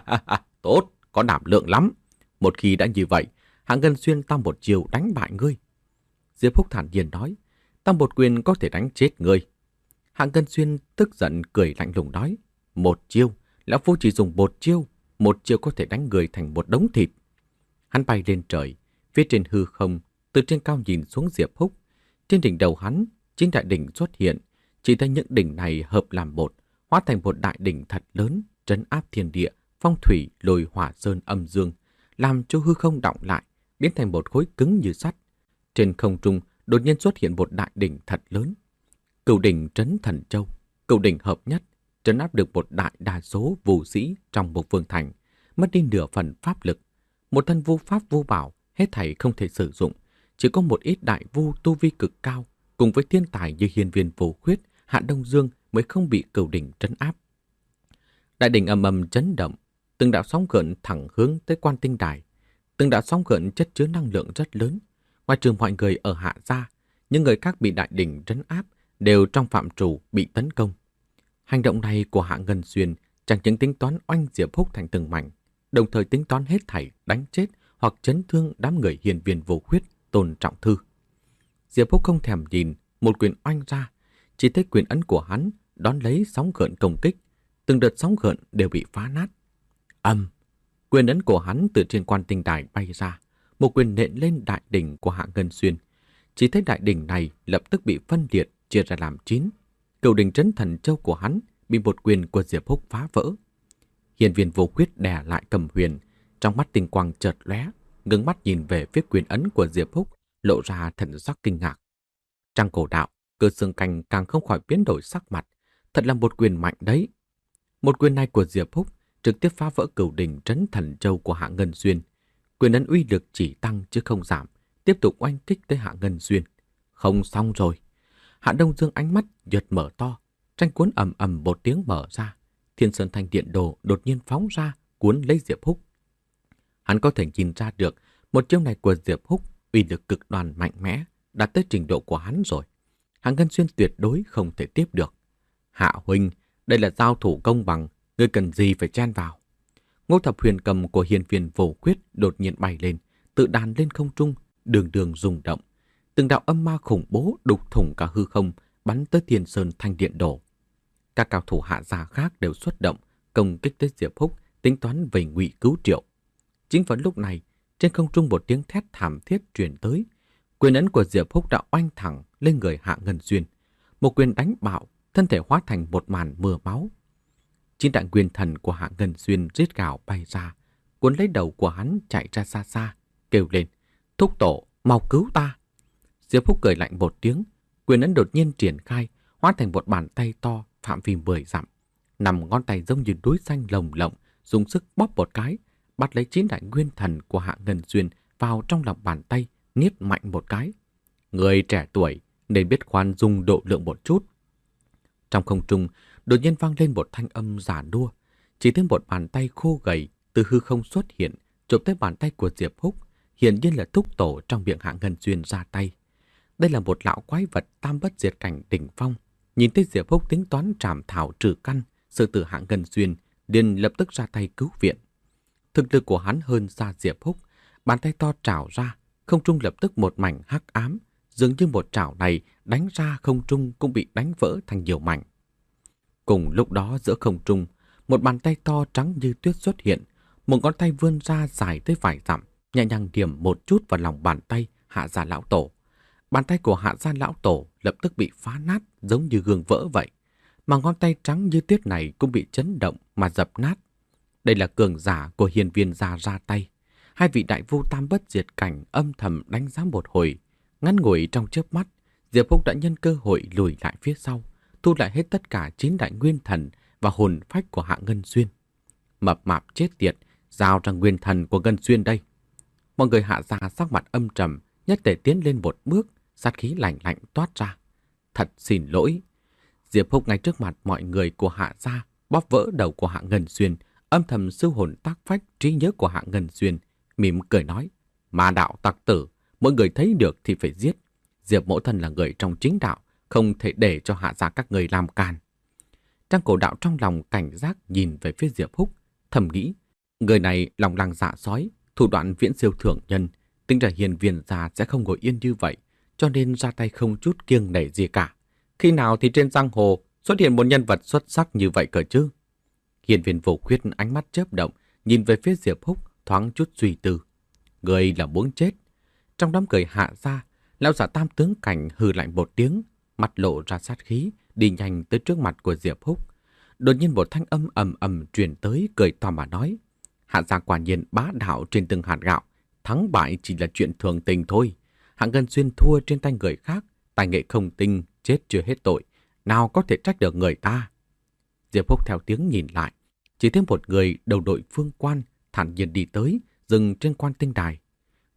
tốt, có đảm lượng lắm. Một khi đã như vậy, Hạ Ngân Xuyên ta một chiều đánh bại ngươi. Diệp Húc thản nhiên nói: ta một quyền có thể đánh chết ngươi. Hạ Ngân Xuyên tức giận cười lạnh lùng nói: một chiêu, lão phu chỉ dùng một chiêu, một chiêu có thể đánh người thành một đống thịt. Hắn bay lên trời, phía trên hư không, từ trên cao nhìn xuống Diệp Húc. Trên đỉnh đầu hắn, chín đại đỉnh xuất hiện, chỉ thấy những đỉnh này hợp làm một, hóa thành một đại đỉnh thật lớn, trấn áp thiên địa, phong thủy, lôi hỏa sơn âm dương, làm cho hư không đọng lại, biến thành một khối cứng như sắt. Trên không trung đột nhiên xuất hiện một đại đỉnh thật lớn. Cửu đỉnh trấn thần châu, cửu đỉnh hợp nhất, trấn áp được một đại đa số vũ sĩ trong một vương thành, mất đi nửa phần pháp lực. Một thân vô pháp vô bảo, hết thảy không thể sử dụng, chỉ có một ít đại vu tu vi cực cao, cùng với thiên tài như hiên viên vô khuyết, Hạ Đông Dương mới không bị cửu đỉnh trấn áp. Đại đỉnh ầm ầm chấn động, từng đạo sóng gợn thẳng hướng tới Quan Tinh Đài. Từng đạo sóng gợn chất chứa năng lượng rất lớn. Ngoài trừ mọi người ở Hạ gia, những người khác bị đại đỉnh trấn áp đều trong phạm trù bị tấn công. Hành động này của Hạ Ngân Xuyên chẳng những tính toán oanh Diệp Húc thành từng mảnh, đồng thời tính toán hết thảy đánh chết hoặc chấn thương đám người hiên viên vô khuyết, Tôn Trọng Thư. Diệp Húc không thèm nhìn, một quyền oanh ra, chỉ thấy quyền ấn của hắn đón lấy sóng gợn công kích, từng đợt sóng gợn đều bị phá nát. Âm, quyền ấn của hắn từ trên Quan Tinh Đài bay ra, một quyền nện lên đại đỉnh của Hạ Ngân Xuyên. Chỉ thấy đại đỉnh này lập tức bị phân liệt, chia ra làm chín. Cửu đỉnh trấn thần châu của hắn bị một quyền của Diệp Húc phá vỡ. Hiên viên vô khuyết đè lại Cầm Huyền, trong mắt tinh quang chợt lóe, ngưng mắt nhìn về phía quyền ấn của Diệp Húc, lộ ra thần sắc kinh ngạc. Trang Cổ Đạo, Cơ Xương Canh càng không khỏi biến đổi sắc mặt, thật là một quyền mạnh đấy. Một quyền này của Diệp Húc trực tiếp phá vỡ cửu đỉnh trấn thần châu của Hạ Ngân Xuyên. Quyền ấn uy lực chỉ tăng chứ không giảm, tiếp tục oanh kích tới Hạ Ngân Xuyên. Không xong rồi. Hạ Đông Dương ánh mắt giật mở to, tranh cuốn ầm ầm một tiếng mở ra. Thiên Sơn Thanh Điện Đồ đột nhiên phóng ra, cuốn lấy Diệp Húc. Hắn có thể nhìn ra được một chiêu này của Diệp Húc uy lực cực đoan mạnh mẽ, đạt tới trình độ của hắn rồi. Hạ Ngân Xuyên tuyệt đối không thể tiếp được. Hạ huynh, đây là giao thủ công bằng, ngươi cần gì phải chen vào. Ngô Thập Huyền cầm của hiên viên vô khuyết đột nhiên bay lên, tự đàn lên không trung, đường đường rung động. Từng đạo âm ma khủng bố đục thủng cả hư không, bắn tới Thiên Sơn Thanh Điện Đồ. Các cao thủ Hạ gia khác đều xuất động, công kích tới Diệp Húc, tính toán về ngụy cứu triệu. Chính vào lúc này, trên không trung một tiếng thét thảm thiết truyền tới. Quyền ấn của Diệp Húc đã oanh thẳng lên người Hạ Ngân Xuyên. Một quyền đánh bạo, thân thể hóa thành một màn mưa máu. Chín đại nguyên thần của Hạ Ngân Xuyên rít gào bay ra, cuốn lấy đầu của hắn chạy ra xa xa, kêu lên: "Thúc tổ, mau cứu ta!" Diệp Húc cười lạnh một tiếng, quyền ấn đột nhiên triển khai, hóa thành một bàn tay to phạm vi mười dặm. Nằm ngón tay giống như núi xanh lồng lộng, dùng sức bóp một cái, bắt lấy chín đại nguyên thần của Hạ Ngân Xuyên vào trong lòng bàn tay, niết mạnh một cái. Người trẻ tuổi nên biết khoan dung độ lượng một chút. Trong không trung đột nhiên vang lên một thanh âm giả nua, chỉ thấy một bàn tay khô gầy từ hư không xuất hiện, chụp tới bàn tay của Diệp Húc, hiển nhiên là thúc tổ trong miệng Hạ Ngân Xuyên ra tay. Đây là một lão quái vật tam bất diệt cảnh đỉnh phong, nhìn thấy Diệp Húc tính toán trảm thảo trừ căn, sư tử Hạ Ngân Xuyên liền lập tức ra tay cứu viện. Thực lực của hắn hơn xa Diệp Húc, bàn tay to trảo ra, không trung lập tức một mảnh hắc ám, dường như một trảo này đánh ra không trung cũng bị đánh vỡ thành nhiều mảnh. Cùng lúc đó giữa không trung, một bàn tay to trắng như tuyết xuất hiện, một ngón tay vươn ra dài tới vài dặm, nhẹ nhàng điểm một chút vào lòng bàn tay Hạ gia lão tổ. Bàn tay của Hạ gia lão tổ lập tức bị phá nát giống như gương vỡ vậy, mà ngón tay trắng như tuyết này cũng bị chấn động mà dập nát. Đây là cường giả của hiên viên gia ra tay. Hai vị đại vu tam bất diệt cảnh âm thầm đánh giá một hồi. Ngắn ngủi trong chớp mắt, Diệp Húc đã nhân cơ hội lùi lại phía sau, thu lại hết tất cả chín đại nguyên thần và hồn phách của Hạ Ngân Xuyên. Mập mạp chết tiệt, giao ra nguyên thần của Ngân Xuyên đây. Mọi người Hạ gia sắc mặt âm trầm, nhất tề tiến lên một bước, sát khí lạnh lạnh toát ra. Thật xin lỗi. Diệp Húc ngay trước mặt mọi người của Hạ gia bóp vỡ đầu của Hạ Ngân Xuyên, âm thầm siêu hồn tác phách trí nhớ của Hạ Ngân Xuyên, mỉm cười nói: "Ma đạo tặc tử, mỗi người thấy được thì phải giết. Diệp mẫu thân là người trong chính đạo, không thể để cho Hạ gia các người làm càn." Trang Cổ Đạo trong lòng cảnh giác nhìn về phía Diệp Húc, thầm nghĩ: người này lòng lang dạ sói, thủ đoạn viễn siêu thượng nhân, tính ra hiền viên gia sẽ không ngồi yên như vậy, cho nên ra tay không chút kiêng nể gì cả. Khi nào thì trên giang hồ xuất hiện một nhân vật xuất sắc như vậy cỡ chứ? Hiền viên vô khuyết ánh mắt chớp động, nhìn về phía Diệp Húc, thoáng chút suy tư. Người là muốn chết. Trong đám cười Hạ gia, lão giả tam tướng cảnh hừ lạnh một tiếng, mặt lộ ra sát khí, đi nhanh tới trước mặt của Diệp Húc. Đột nhiên một thanh âm ầm ầm truyền tới, cười to mà nói: Hạ gia quả nhiên bá đạo trên từng hạt gạo, thắng bại chỉ là chuyện thường tình thôi. Hạ Ngân Xuyên thua trên tay người khác, tài nghệ không tinh, chết chưa hết tội, nào có thể trách được người ta. Diệp Húc theo tiếng nhìn lại, chỉ thấy một người đầu đội phương quan thản nhiên đi tới, dừng trên Quan Tinh Đài.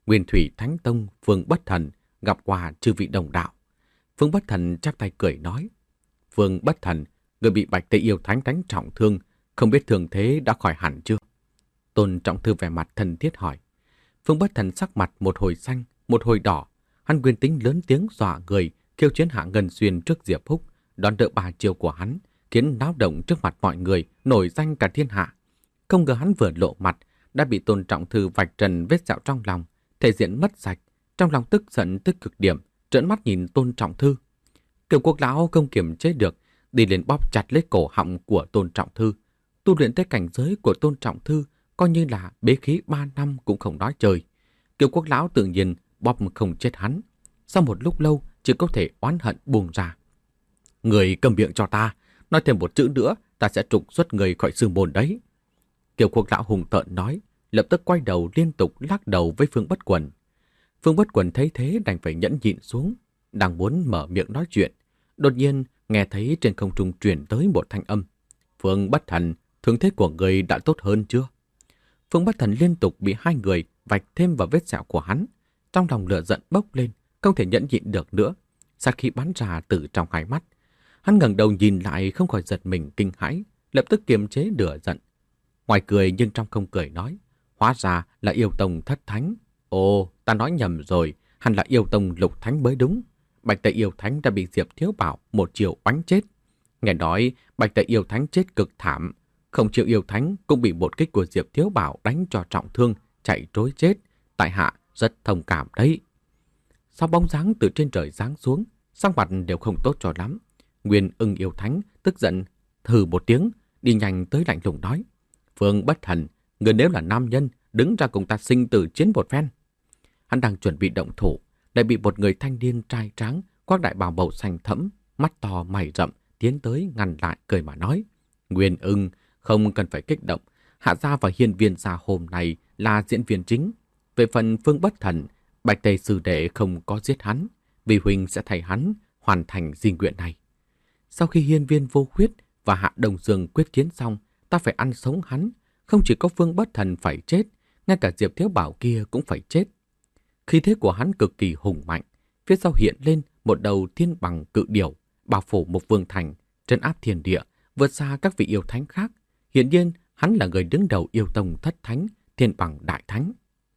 Nguyên Thủy Thánh Tông Phương Bất Thần gặp qua chư vị đồng đạo. Phương Bất Thần chắp tay cười nói: Phương Bất Thần, người bị Bạch Tây Yêu Thánh đánh trọng thương, không biết thương thế đã khỏi hẳn chưa? Tôn Trọng Thư vẻ mặt thân thiết hỏi. Phương Bất Thần sắc mặt một hồi xanh, một hồi đỏ. Hắn quyền tính lớn tiếng dọa người, kêu chiến Hạ Ngân Xuyên trước Diệp Húc, đón đỡ ba chiêu của hắn, khiến náo động trước mặt mọi người, nổi danh cả thiên hạ. Không ngờ hắn vừa lộ mặt, đã bị Tôn Trọng Thư vạch trần vết sẹo trong lòng, thể diện mất sạch, trong lòng tức giận tức cực điểm, trợn mắt nhìn Tôn Trọng Thư. Kiều Quốc lão không kiềm chế được, đi lên bóp chặt lấy cổ họng của Tôn Trọng Thư. Tu luyện tới cảnh giới của Tôn Trọng Thư, coi như là bế khí ba năm cũng không nói chơi. Kiều Quốc lão tự nhiên bóp không chết hắn. Sau một lúc lâu, chỉ có thể oán hận buông ra. Người cầm miệng cho ta, nói thêm một chữ nữa, ta sẽ trục xuất người khỏi sư môn đấy. Kiều Quốc lão hùng tợn nói, lập tức quay đầu liên tục lắc đầu với Phương Bất Quần. Phương Bất Quần thấy thế đành phải nhẫn nhịn xuống, đang muốn mở miệng nói chuyện. Đột nhiên nghe thấy trên không trung truyền tới một thanh âm. Phương Bất Thần, thương thế của người đã tốt hơn chưa? Phương Bất Thần liên tục bị hai người vạch thêm vào vết sẹo của hắn. Trong lòng lửa giận bốc lên, không thể nhẫn nhịn được nữa. Sát khí bắn ra từ trong hai mắt. Hắn ngẩng đầu nhìn lại không khỏi giật mình kinh hãi, lập tức kiềm chế lửa giận. Ngoài cười nhưng trong không cười nói, hóa ra là Yêu Tông Thất Thánh. Ồ, ta nói nhầm rồi, hẳn là Yêu Tông Lục Thánh mới đúng. Bạch Tây Yêu Thánh đã bị Diệp Thiếu Bảo một chiều oánh chết. Nghe nói Bạch Tây Yêu Thánh chết cực thảm, không chịu Yêu Thánh cũng bị một kích của Diệp Thiếu Bảo đánh cho trọng thương, chạy trối chết. Tại hạ rất thông cảm đấy. Sau bóng dáng từ trên trời giáng xuống, sắc mặt đều không tốt cho lắm. Nguyên Ưng Yêu Thánh tức giận hừ một tiếng, đi nhanh tới lạnh lùng nói: Phương Bất Thần, người nếu là nam nhân, đứng ra cùng ta sinh tử chiến một phen. Hắn đang chuẩn bị động thủ, lại bị một người thanh niên trai tráng, khoác đại bào màu xanh thẫm, mắt to mày rậm, tiến tới ngăn lại cười mà nói: Nguyên Ưng, không cần phải kích động, Hạ gia và Hiên Viên gia hôm nay là diễn viên chính. Về phần Phương Bất Thần, Bạch Tây sư đệ không có giết hắn, vì huynh sẽ thay hắn hoàn thành di nguyện này. Sau khi Hiên Viên Vô Khuyết và Hạ Đông Dương quyết chiến xong, ta phải ăn sống hắn. Không chỉ có Phương Bất Thần phải chết, ngay cả Diệp Thiếu Bảo kia cũng phải chết. Khí thế của hắn cực kỳ hùng mạnh, phía sau hiện lên một đầu thiên bằng cự điểu, bao phủ một vương thành, trấn áp thiên địa, vượt xa các vị yêu thánh khác. Hiển nhiên, hắn là người đứng đầu Yêu Tông Thất Thánh, thiên bằng đại thánh.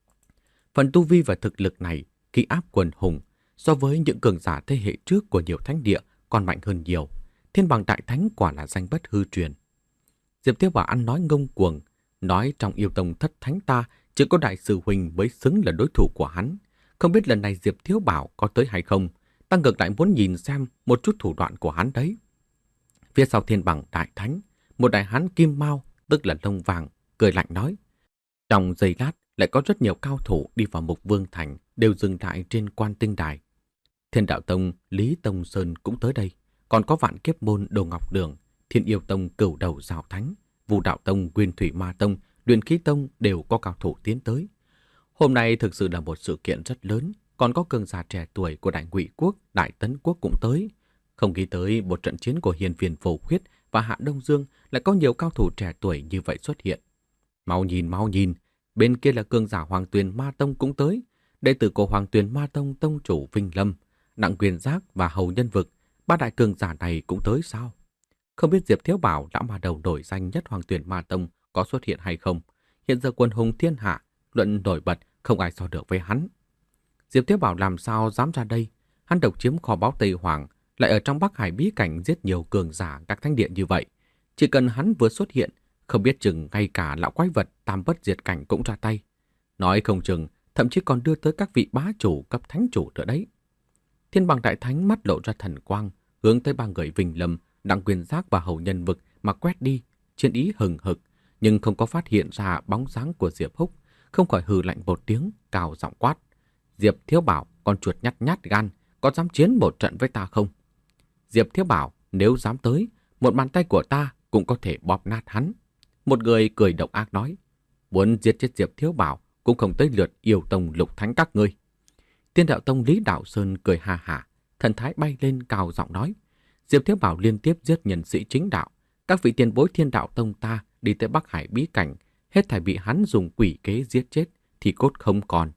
Phần tu vi và thực lực này, khi áp quần hùng, so với những cường giả thế hệ trước của nhiều thánh địa còn mạnh hơn nhiều. Thiên bằng đại thánh quả là danh bất hư truyền. Diệp Thiếu Bảo ăn nói ngông cuồng, nói trong Yêu Tông Thất Thánh ta chỉ có đại sư huynh mới xứng là đối thủ của hắn. Không biết lần này Diệp Thiếu Bảo có tới hay không, ta ngược lại muốn nhìn xem một chút thủ đoạn của hắn đấy. Phía sau thiên bằng đại thánh, một đại hán kim mao, tức là lông vàng, cười lạnh nói. Trong giây lát lại có rất nhiều cao thủ đi vào Mục Vương Thành, đều dừng lại trên Quan Tinh Đài. Thiên Đạo Tông, Lý Tông Sơn cũng tới đây, còn có Vạn Kiếp Môn Đồ Ngọc Đường, Thiên Yêu Tông Cửu Đầu Giáo Thánh, Vũ Đạo Tông, Nguyên Thủy Ma Tông, Luyện Khí Tông đều có cao thủ tiến tới. Hôm nay thực sự là một sự kiện rất lớn, còn có cường giả trẻ tuổi của Đại Ngụy Quốc, Đại Tấn Quốc cũng tới. Không nghĩ tới một trận chiến của Hiên Viên Vô Khuyết và Hạ Đông Dương lại có nhiều cao thủ trẻ tuổi như vậy xuất hiện. Mau nhìn, mau nhìn, bên kia là cường giả Hoàng Tuyền Ma Tông cũng tới. Đệ tử của Hoàng Tuyền Ma Tông tông chủ Vinh Lâm, Đặng Quyền Giác và Hầu Nhân Vực, ba đại cường giả này cũng tới sao? Không biết Diệp Thiếu Bảo đã mà đầu nổi danh nhất Hoàng Tuyền Ma Tông có xuất hiện hay không? Hiện giờ quân hùng thiên hạ, luận nổi bật, không ai so được với hắn. Diệp Thiếu Bảo làm sao dám ra đây? Hắn độc chiếm kho báu Tây Hoàng, lại ở trong Bắc Hải bí cảnh giết nhiều cường giả các thánh điện như vậy. Chỉ cần hắn vừa xuất hiện, không biết chừng ngay cả lão quái vật tam bất diệt cảnh cũng ra tay. Nói không chừng, thậm chí còn đưa tới các vị bá chủ cấp thánh chủ nữa đấy. Thiên bằng đại thánh mắt lộ ra thần quang, hướng tới ba người Vinh Lâm, Đặng Quyền Giác và Hầu Nhân Vực mà quét đi, chiến ý hừng hực, nhưng không có phát hiện ra bóng dáng của Diệp Húc, không khỏi hừ lạnh một tiếng, cao giọng quát. Diệp Thiếu Bảo, con chuột nhắt nhát gan, có dám chiến một trận với ta không? Diệp Thiếu Bảo, nếu dám tới, một bàn tay của ta cũng có thể bóp nát hắn. Một người cười độc ác nói, muốn giết chết Diệp Thiếu Bảo cũng không tới lượt Yêu Tông Lục Thánh các ngươi. Thiên Đạo Tông Lý Đạo Sơn cười ha hả, thần thái bay lên cao giọng nói, Diệp Thiếu Bảo liên tiếp giết nhân sĩ chính đạo, các vị tiền bối Thiên Đạo Tông ta đi tới Bắc Hải bí cảnh, hết thảy bị hắn dùng quỷ kế giết chết thì cốt không còn.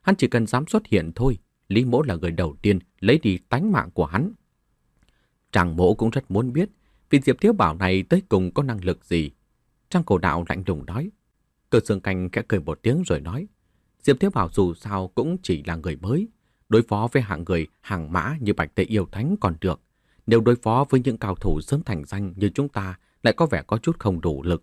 Hắn chỉ cần dám xuất hiện thôi, Lý Mỗ là người đầu tiên lấy đi tánh mạng của hắn. Trang Mỗ cũng rất muốn biết vì Diệp Thiếu Bảo này tới cùng có năng lực gì. Trang Cổ Đạo lạnh lùng nói. Cơ Xương Canh khẽ cười một tiếng rồi nói. Diệp Thiếu Bảo dù sao cũng chỉ là người mới. Đối phó với hạng người hàng mã như Bạch Tê Yêu Thánh còn được. Nếu đối phó với những cao thủ sớm thành danh như chúng ta lại có vẻ có chút không đủ lực.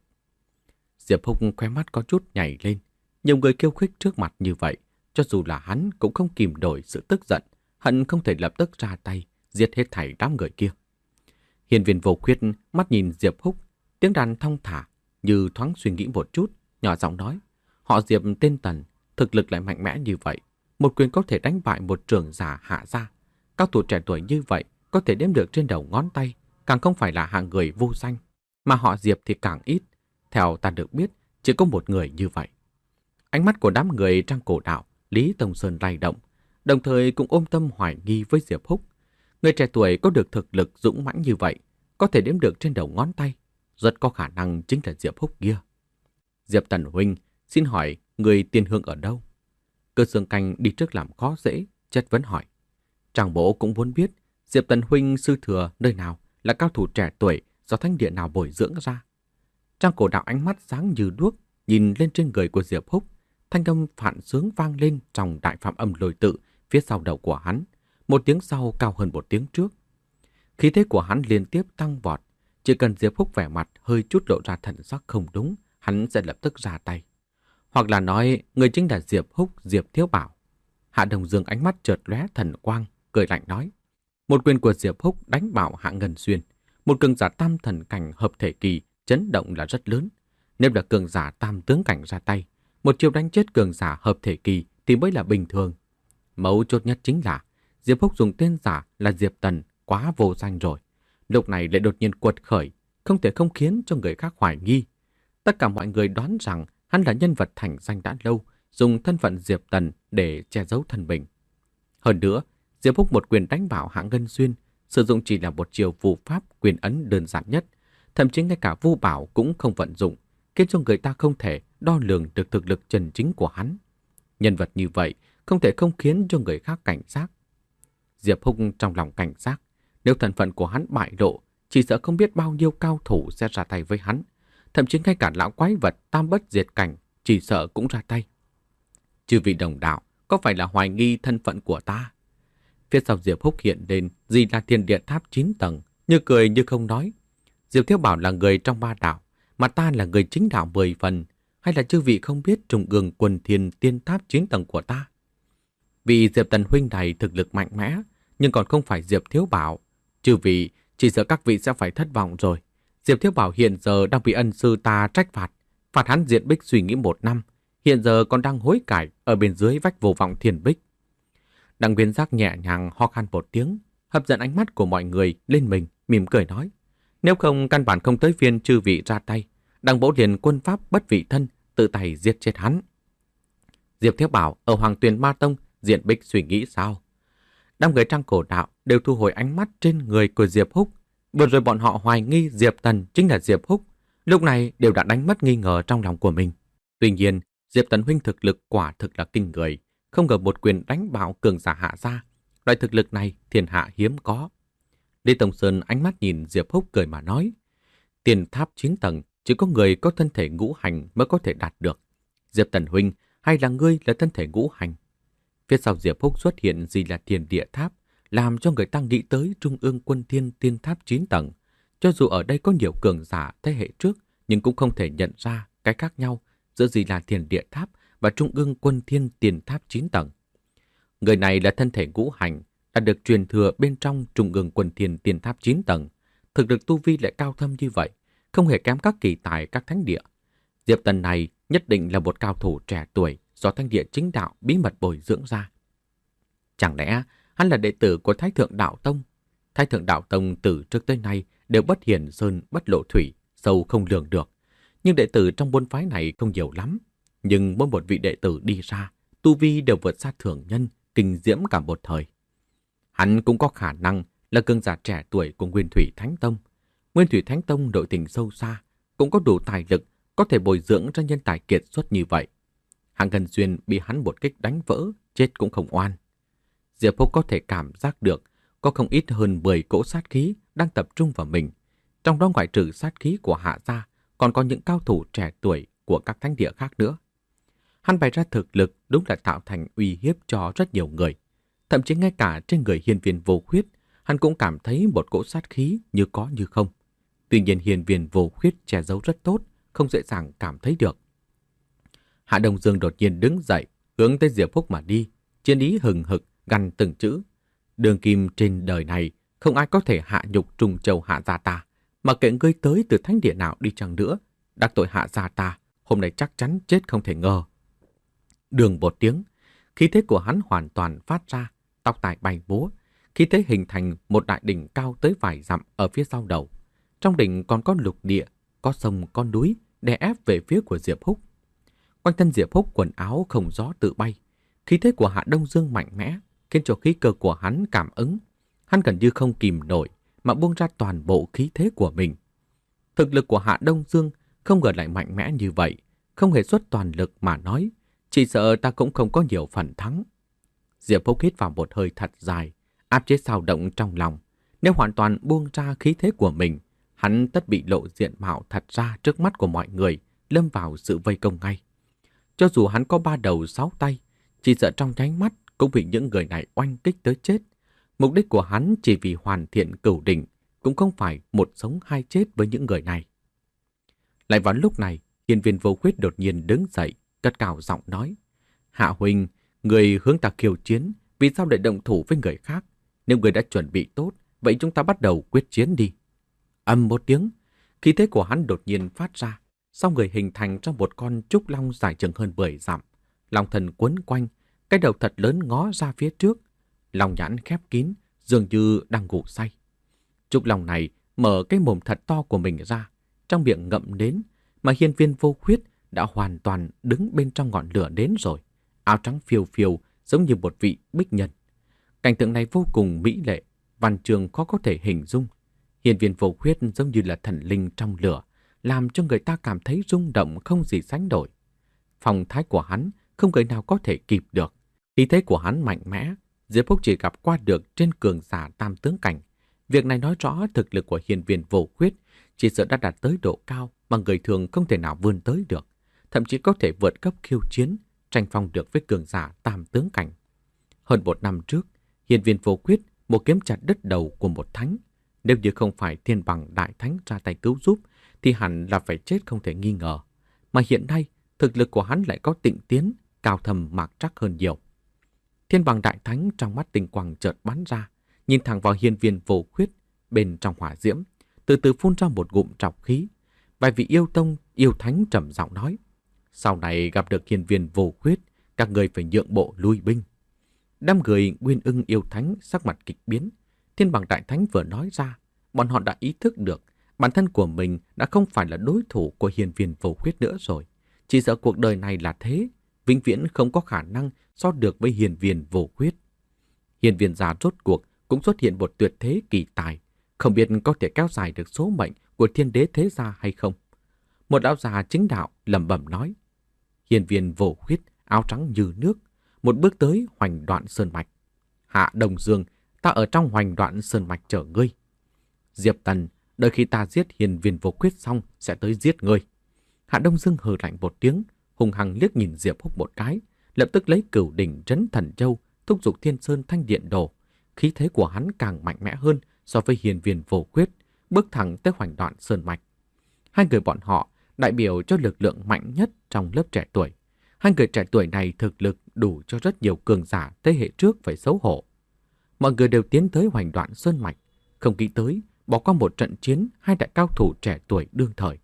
Diệp Húc khóe mắt có chút nhảy lên. Nhiều người khiêu khích trước mặt như vậy, cho dù là hắn cũng không kìm nổi sự tức giận, hận không thể lập tức ra tay, giết hết thảy đám người kia. Hiên Viên Vô Khuyết mắt nhìn Diệp Húc, tiếng đàn thong thả, như thoáng suy nghĩ một chút, nhỏ giọng nói. Họ Diệp tên Tần, thực lực lại mạnh mẽ như vậy, một quyền có thể đánh bại một trưởng giả Hạ gia. Cao thủ trẻ tuổi như vậy có thể đếm được trên đầu ngón tay, càng không phải là hạng người vô danh, mà họ Diệp thì càng ít. Theo ta được biết, chỉ có một người như vậy. Ánh mắt của đám người Trang Cổ Đạo, Lý Tông Sơn lay động, đồng thời cũng ôm tâm hoài nghi với Diệp Húc. Người trẻ tuổi có được thực lực dũng mãnh như vậy, có thể đếm được trên đầu ngón tay, rất có khả năng chính là Diệp Húc kia. Diệp Tần huynh, xin hỏi người Tiên Hương ở đâu? Cơ Xương Canh đi trước làm khó dễ, chất vấn hỏi. Trang Bố cũng muốn biết Diệp Tần huynh sư thừa nơi nào là cao thủ trẻ tuổi do thánh địa nào bồi dưỡng ra. Trang Cổ Đạo ánh mắt sáng như đuốc, nhìn lên trên người của Diệp Húc, thanh âm phạn sướng vang lên trong đại phạm âm lôi tự phía sau đầu của hắn, một tiếng sau cao hơn một tiếng trước. Khí thế của hắn liên tiếp tăng vọt, chỉ cần Diệp Húc vẻ mặt hơi chút lộ ra thần sắc không đúng, hắn sẽ lập tức ra tay. Hoặc là nói, người chính là Diệp Húc, Diệp Thiếu Bảo. Hạ Đồng Dương ánh mắt chợt lóe thần quang, cười lạnh nói. Một quyền của Diệp Húc đánh bạo Hạ Ngân Xuyên, một cường giả tam thần cảnh hợp thể kỳ, chấn động là rất lớn. Nếu là cường giả tam tướng cảnh ra tay, một chiêu đánh chết cường giả hợp thể kỳ thì mới là bình thường. Mấu chốt nhất chính là Diệp Húc dùng tên giả là Diệp Tần quá vô danh rồi. Lúc này lại đột nhiên quật khởi, không thể không khiến cho người khác hoài nghi. Tất cả mọi người đoán rằng hắn là nhân vật thành danh đã lâu, dùng thân phận Diệp Tần để che giấu thân mình. Hơn nữa, Diệp Húc một quyền đánh bạo Hạ Ngân Xuyên, sử dụng chỉ là một chiều phù pháp quyền ấn đơn giản nhất. Thậm chí ngay cả Vu Bảo cũng không vận dụng, khiến cho người ta không thể đo lường được thực lực chân chính của hắn. Nhân vật như vậy không thể không khiến cho người khác cảnh giác. Diệp Húc trong lòng cảnh giác, nếu thân phận của hắn bại lộ, chỉ sợ không biết bao nhiêu cao thủ sẽ ra tay với hắn. Thậm chí ngay cả lão quái vật tam bất diệt cảnh chỉ sợ cũng ra tay. Chư vị đồng đạo, có phải là hoài nghi thân phận của ta? Phía sau Diệp Húc hiện lên gì là Thiên Điện Tháp chín tầng, như cười như không nói. Diệp Thiếu Bảo là người trong ba đạo, mà ta là người chính đạo mười phần, hay là chư vị không biết Trung ương Quần Thiên Tiên Tháp chín tầng của ta? Vì Diệp Tần huynh này thực lực mạnh mẽ, nhưng còn không phải Diệp Thiếu Bảo. Chư vị, chỉ sợ các vị sẽ phải thất vọng rồi. Diệp Thiếu Bảo hiện giờ đang bị ân sư ta trách phạt, phạt hắn diện bích suy nghĩ một năm, hiện giờ còn đang hối cải ở bên dưới vách vô vọng thiền bích. Đặng Viên Giác nhẹ nhàng ho khan một tiếng, hấp dẫn ánh mắt của mọi người lên mình, mỉm cười nói. Nếu không căn bản không tới phiên chư vị ra tay, Đặng Bố liền quân pháp bất vị thân, tự tay giết chết hắn. Diệp Thiếu Bảo ở Hoàng Tuyền Ma Tông diện bích suy nghĩ sao? Đám người Trang Cổ Đạo đều thu hồi ánh mắt trên người của Diệp Húc. Vừa rồi bọn họ hoài nghi Diệp Tần chính là Diệp Húc, lúc này đều đã đánh mất nghi ngờ trong lòng của mình. Tuy nhiên, Diệp Tần huynh thực lực quả thực là kinh người, không ngờ một quyền đánh bạo cường giả Hạ gia. Loại thực lực này thiên hạ hiếm có. Lý Tông Sơn ánh mắt nhìn Diệp Húc cười mà nói. Tiền tháp chín tầng chỉ có người có thân thể ngũ hành mới có thể đạt được. Diệp Tần huynh hay là ngươi là thân thể ngũ hành? Phía sau Diệp Húc xuất hiện gì là Thiên Địa Tháp, làm cho người ta nghĩ tới Trung ương Quân Thiên Tiên Tháp chín tầng. Cho dù ở đây có nhiều cường giả thế hệ trước, nhưng cũng không thể nhận ra cái khác nhau giữa gì là Thiên Địa Tháp và Trung ương Quân Thiên Tiên Tháp chín tầng. Người này là thân thể ngũ hành, đã được truyền thừa bên trong Trung ương Quân Thiên Tiên Tháp chín tầng. Thực lực tu vi lại cao thâm như vậy, không hề kém các kỳ tài các thánh địa. Diệp Tần này nhất định là một cao thủ trẻ tuổi do thánh địa chính đạo bí mật bồi dưỡng ra. Chẳng lẽ hắn là đệ tử của Thái Thượng Đạo Tông? Thái Thượng Đạo Tông từ trước tới nay đều bất hiển sơn bất lộ thủy, sâu không lường được. Nhưng đệ tử trong môn phái này không nhiều lắm. Nhưng mỗi một vị đệ tử đi ra, tu vi đều vượt xa thường nhân, kinh diễm cả một thời. Hắn cũng có khả năng là cường giả trẻ tuổi của Nguyên Thủy Thánh Tông. Nguyên Thủy Thánh Tông nội tình sâu xa, cũng có đủ tài lực có thể bồi dưỡng ra nhân tài kiệt xuất như vậy. Hạ Ngân Xuyên bị hắn một kích đánh vỡ, chết cũng không oan. Diệp Phúc có thể cảm giác được có không ít hơn mười cỗ sát khí đang tập trung vào mình. Trong đó ngoại trừ sát khí của Hạ gia, còn có những cao thủ trẻ tuổi của các thánh địa khác nữa. Hắn bày ra thực lực đúng là tạo thành uy hiếp cho rất nhiều người. Thậm chí ngay cả trên người hiên viên vô khuyết, hắn cũng cảm thấy một cỗ sát khí như có như không. Tuy nhiên hiên viên vô khuyết che giấu rất tốt, không dễ dàng cảm thấy được. Hạ Đông Dương đột nhiên đứng dậy, hướng tới Diệp Phúc mà đi, chiến ý hừng hực, gằn từng chữ. Đường kim trên đời này, không ai có thể hạ nhục Trung Châu Hạ gia ta, mà kệ ngươi tới từ thánh địa nào đi chăng nữa. Đắc tội Hạ gia ta, hôm nay chắc chắn chết không thể ngờ. Đường một tiếng, khí thế của hắn hoàn toàn phát ra, tóc tai bay múa, khí thế hình thành một đại đỉnh cao tới vài dặm ở phía sau đầu. Trong đỉnh còn có lục địa, có sông, có núi, đè ép về phía của Diệp Húc. Quanh thân Diệp Húc quần áo không gió tự bay. Khí thế của Hạ Đông Dương mạnh mẽ, khiến cho khí cơ của hắn cảm ứng. Hắn gần như không kìm nổi mà buông ra toàn bộ khí thế của mình. Thực lực của Hạ Đông Dương không ngờ lại mạnh mẽ như vậy, không hề xuất toàn lực mà nói, chỉ sợ ta cũng không có nhiều phần thắng. Diệp Phúc hít vào một hơi thật dài, áp chế xao động trong lòng. Nếu hoàn toàn buông ra khí thế của mình, hắn tất bị lộ diện mạo thật ra trước mắt của mọi người, lâm vào sự vây công ngay. Cho dù hắn có ba đầu sáu tay, chỉ sợ trong nháy mắt cũng bị những người này oanh kích tới chết. Mục đích của hắn chỉ vì hoàn thiện cửu đỉnh, cũng không phải một sống hai chết với những người này. Lại vào lúc này, hiên viên vô khuyết đột nhiên đứng dậy, cất cao giọng nói: Hạ huynh, người hướng ta khiêu chiến, vì sao lại động thủ với người khác? Nếu người đã chuẩn bị tốt, vậy chúng ta bắt đầu quyết chiến đi. Ầm một tiếng, khí thế của hắn đột nhiên phát ra, sau người hình thành trong một con trúc long dài chừng hơn mười dặm. Long thần quấn quanh, cái đầu thật lớn ngó ra phía trước. Long nhãn khép kín, dường như đang ngủ say. Trúc long này mở cái mồm thật to của mình ra, trong miệng ngậm nến, mà hiên viên vô khuyết đã hoàn toàn đứng bên trong ngọn lửa nến rồi. Áo trắng phiêu phiêu giống như một vị bích nhân. Cảnh tượng này vô cùng mỹ lệ, văn chương khó có thể hình dung. Hiên viên vô khuyết giống như là thần linh trong lửa, làm cho người ta cảm thấy rung động không gì sánh nổi. Phong thái của hắn không người nào có thể kịp được. Khí thế của hắn mạnh mẽ, Diệp Phúc chỉ gặp qua được trên cường giả tam tướng cảnh. Việc này nói rõ thực lực của hiên viên vô khuyết chỉ sợ đã đạt tới độ cao mà người thường không thể nào vươn tới được, thậm chí có thể vượt cấp khiêu chiến, tranh phong được với cường giả tam tướng cảnh. Hơn một năm trước, hiên viên vô khuyết một kiếm chặt đứt đầu của một thánh. Nếu như không phải thiên bằng đại thánh ra tay cứu giúp, thì hẳn là phải chết không thể nghi ngờ. Mà hiện nay, thực lực của hắn lại có tịnh tiến, cao thầm mạc trắc hơn nhiều. Thiên bằng đại thánh trong mắt tinh quang chợt bắn ra, nhìn thẳng vào hiên viên vô khuyết bên trong hỏa diễm, từ từ phun ra một ngụm trọc khí. Vài vị yêu tông, yêu thánh trầm giọng nói: Sau này gặp được hiên viên vô khuyết, các người phải nhượng bộ lui binh. Đám người nguyên ưng yêu thánh sắc mặt kịch biến. Thiên bằng đại thánh vừa nói ra, bọn họ đã ý thức được bản thân của mình đã không phải là đối thủ của hiên viên vô khuyết nữa rồi. Chỉ sợ cuộc đời này là thế, vĩnh viễn không có khả năng so được với hiên viên vô khuyết. Hiên viên già rốt cuộc cũng xuất hiện một tuyệt thế kỳ tài, không biết có thể kéo dài được số mệnh của thiên đế thế gia hay không. Một lão già chính đạo lẩm bẩm nói: Hiên viên vô khuyết áo trắng như nước, một bước tới Hoành Đoạn Sơn Mạch. Hạ Đông Dương, ta ở trong Hoành Đoạn Sơn Mạch chờ ngươi. Diệp Tần, đợi khi ta giết hiên viên vô khuyết xong sẽ tới giết ngươi. Hạ Đông Dương hừ lạnh một tiếng, hùng hăng liếc nhìn Diệp Húc một cái, lập tức lấy cửu đỉnh trấn thần châu, thúc giục Thiên Sơn Thanh Điện Đồ. Khí thế của hắn càng mạnh mẽ hơn so với hiên viên vô khuyết, bước thẳng tới Hoành Đoạn Sơn Mạch. Hai người bọn họ đại biểu cho lực lượng mạnh nhất trong lớp trẻ tuổi. Hai người trẻ tuổi này thực lực đủ cho rất nhiều cường giả thế hệ trước phải xấu hổ. Mọi người đều tiến tới Hoành Đoạn Sơn Mạch, không nghĩ tới bỏ qua một trận chiến hai đại cao thủ trẻ tuổi đương thời.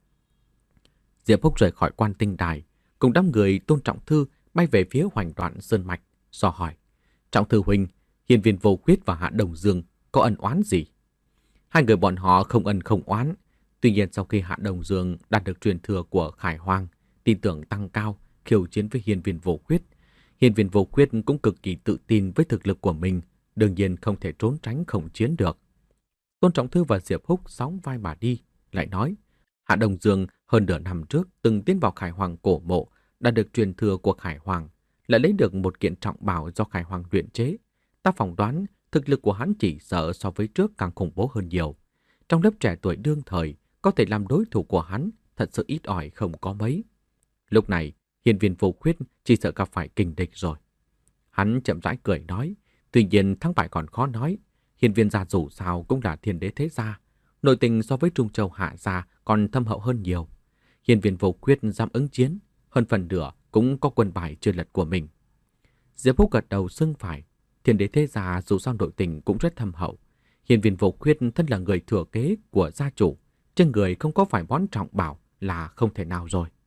Diệp Phúc rời khỏi Quan Tinh Đài, cùng đám người Tôn Trọng Thư bay về phía Hoành Đoạn Sơn Mạch, dò hỏi: Trọng Thư huynh, hiên viên vô khuyết và Hạ Đông Dương có ân oán gì? Hai người bọn họ không ân không oán. Tuy nhiên sau khi Hạ Đông Dương đạt được truyền thừa của Khải Hoang, tin tưởng tăng cao, khiêu chiến với hiên viên vô khuyết. Hiên viên vô khuyết cũng cực kỳ tự tin với thực lực của mình, đương nhiên không thể trốn tránh không chiến được. Tôn Trọng Thư và Diệp Húc sóng vai mà đi, lại nói: Hạ Đông Dương hơn nửa năm trước từng tiến vào Khải Hoàng cổ mộ, đã được truyền thừa của Khải Hoàng, lại lấy được một kiện trọng bảo do Khải Hoàng luyện chế. Ta phỏng đoán thực lực của hắn chỉ sợ so với trước càng khủng bố hơn nhiều. Trong lớp trẻ tuổi đương thời, có thể làm đối thủ của hắn thật sự ít ỏi không có mấy. Lúc này, hiên viên vô khuyết chỉ sợ gặp phải kình địch rồi. Hắn chậm rãi cười nói, tuy nhiên thắng bại còn khó nói. Hiên viên gia dù sao cũng là thiên đế thế gia. Nội tình so với Trung Châu Hạ gia còn thâm hậu hơn nhiều. Hiên viên vô khuyết dám ứng chiến, hơn phần nửa cũng có quân bài chưa lật của mình. Diệp Húc gật đầu xưng phải. Thiên đế thế gia dù sao nội tình cũng rất thâm hậu. Hiên viên vô khuyết thân là người thừa kế của gia chủ, trên người không có phải món trọng bảo là không thể nào rồi.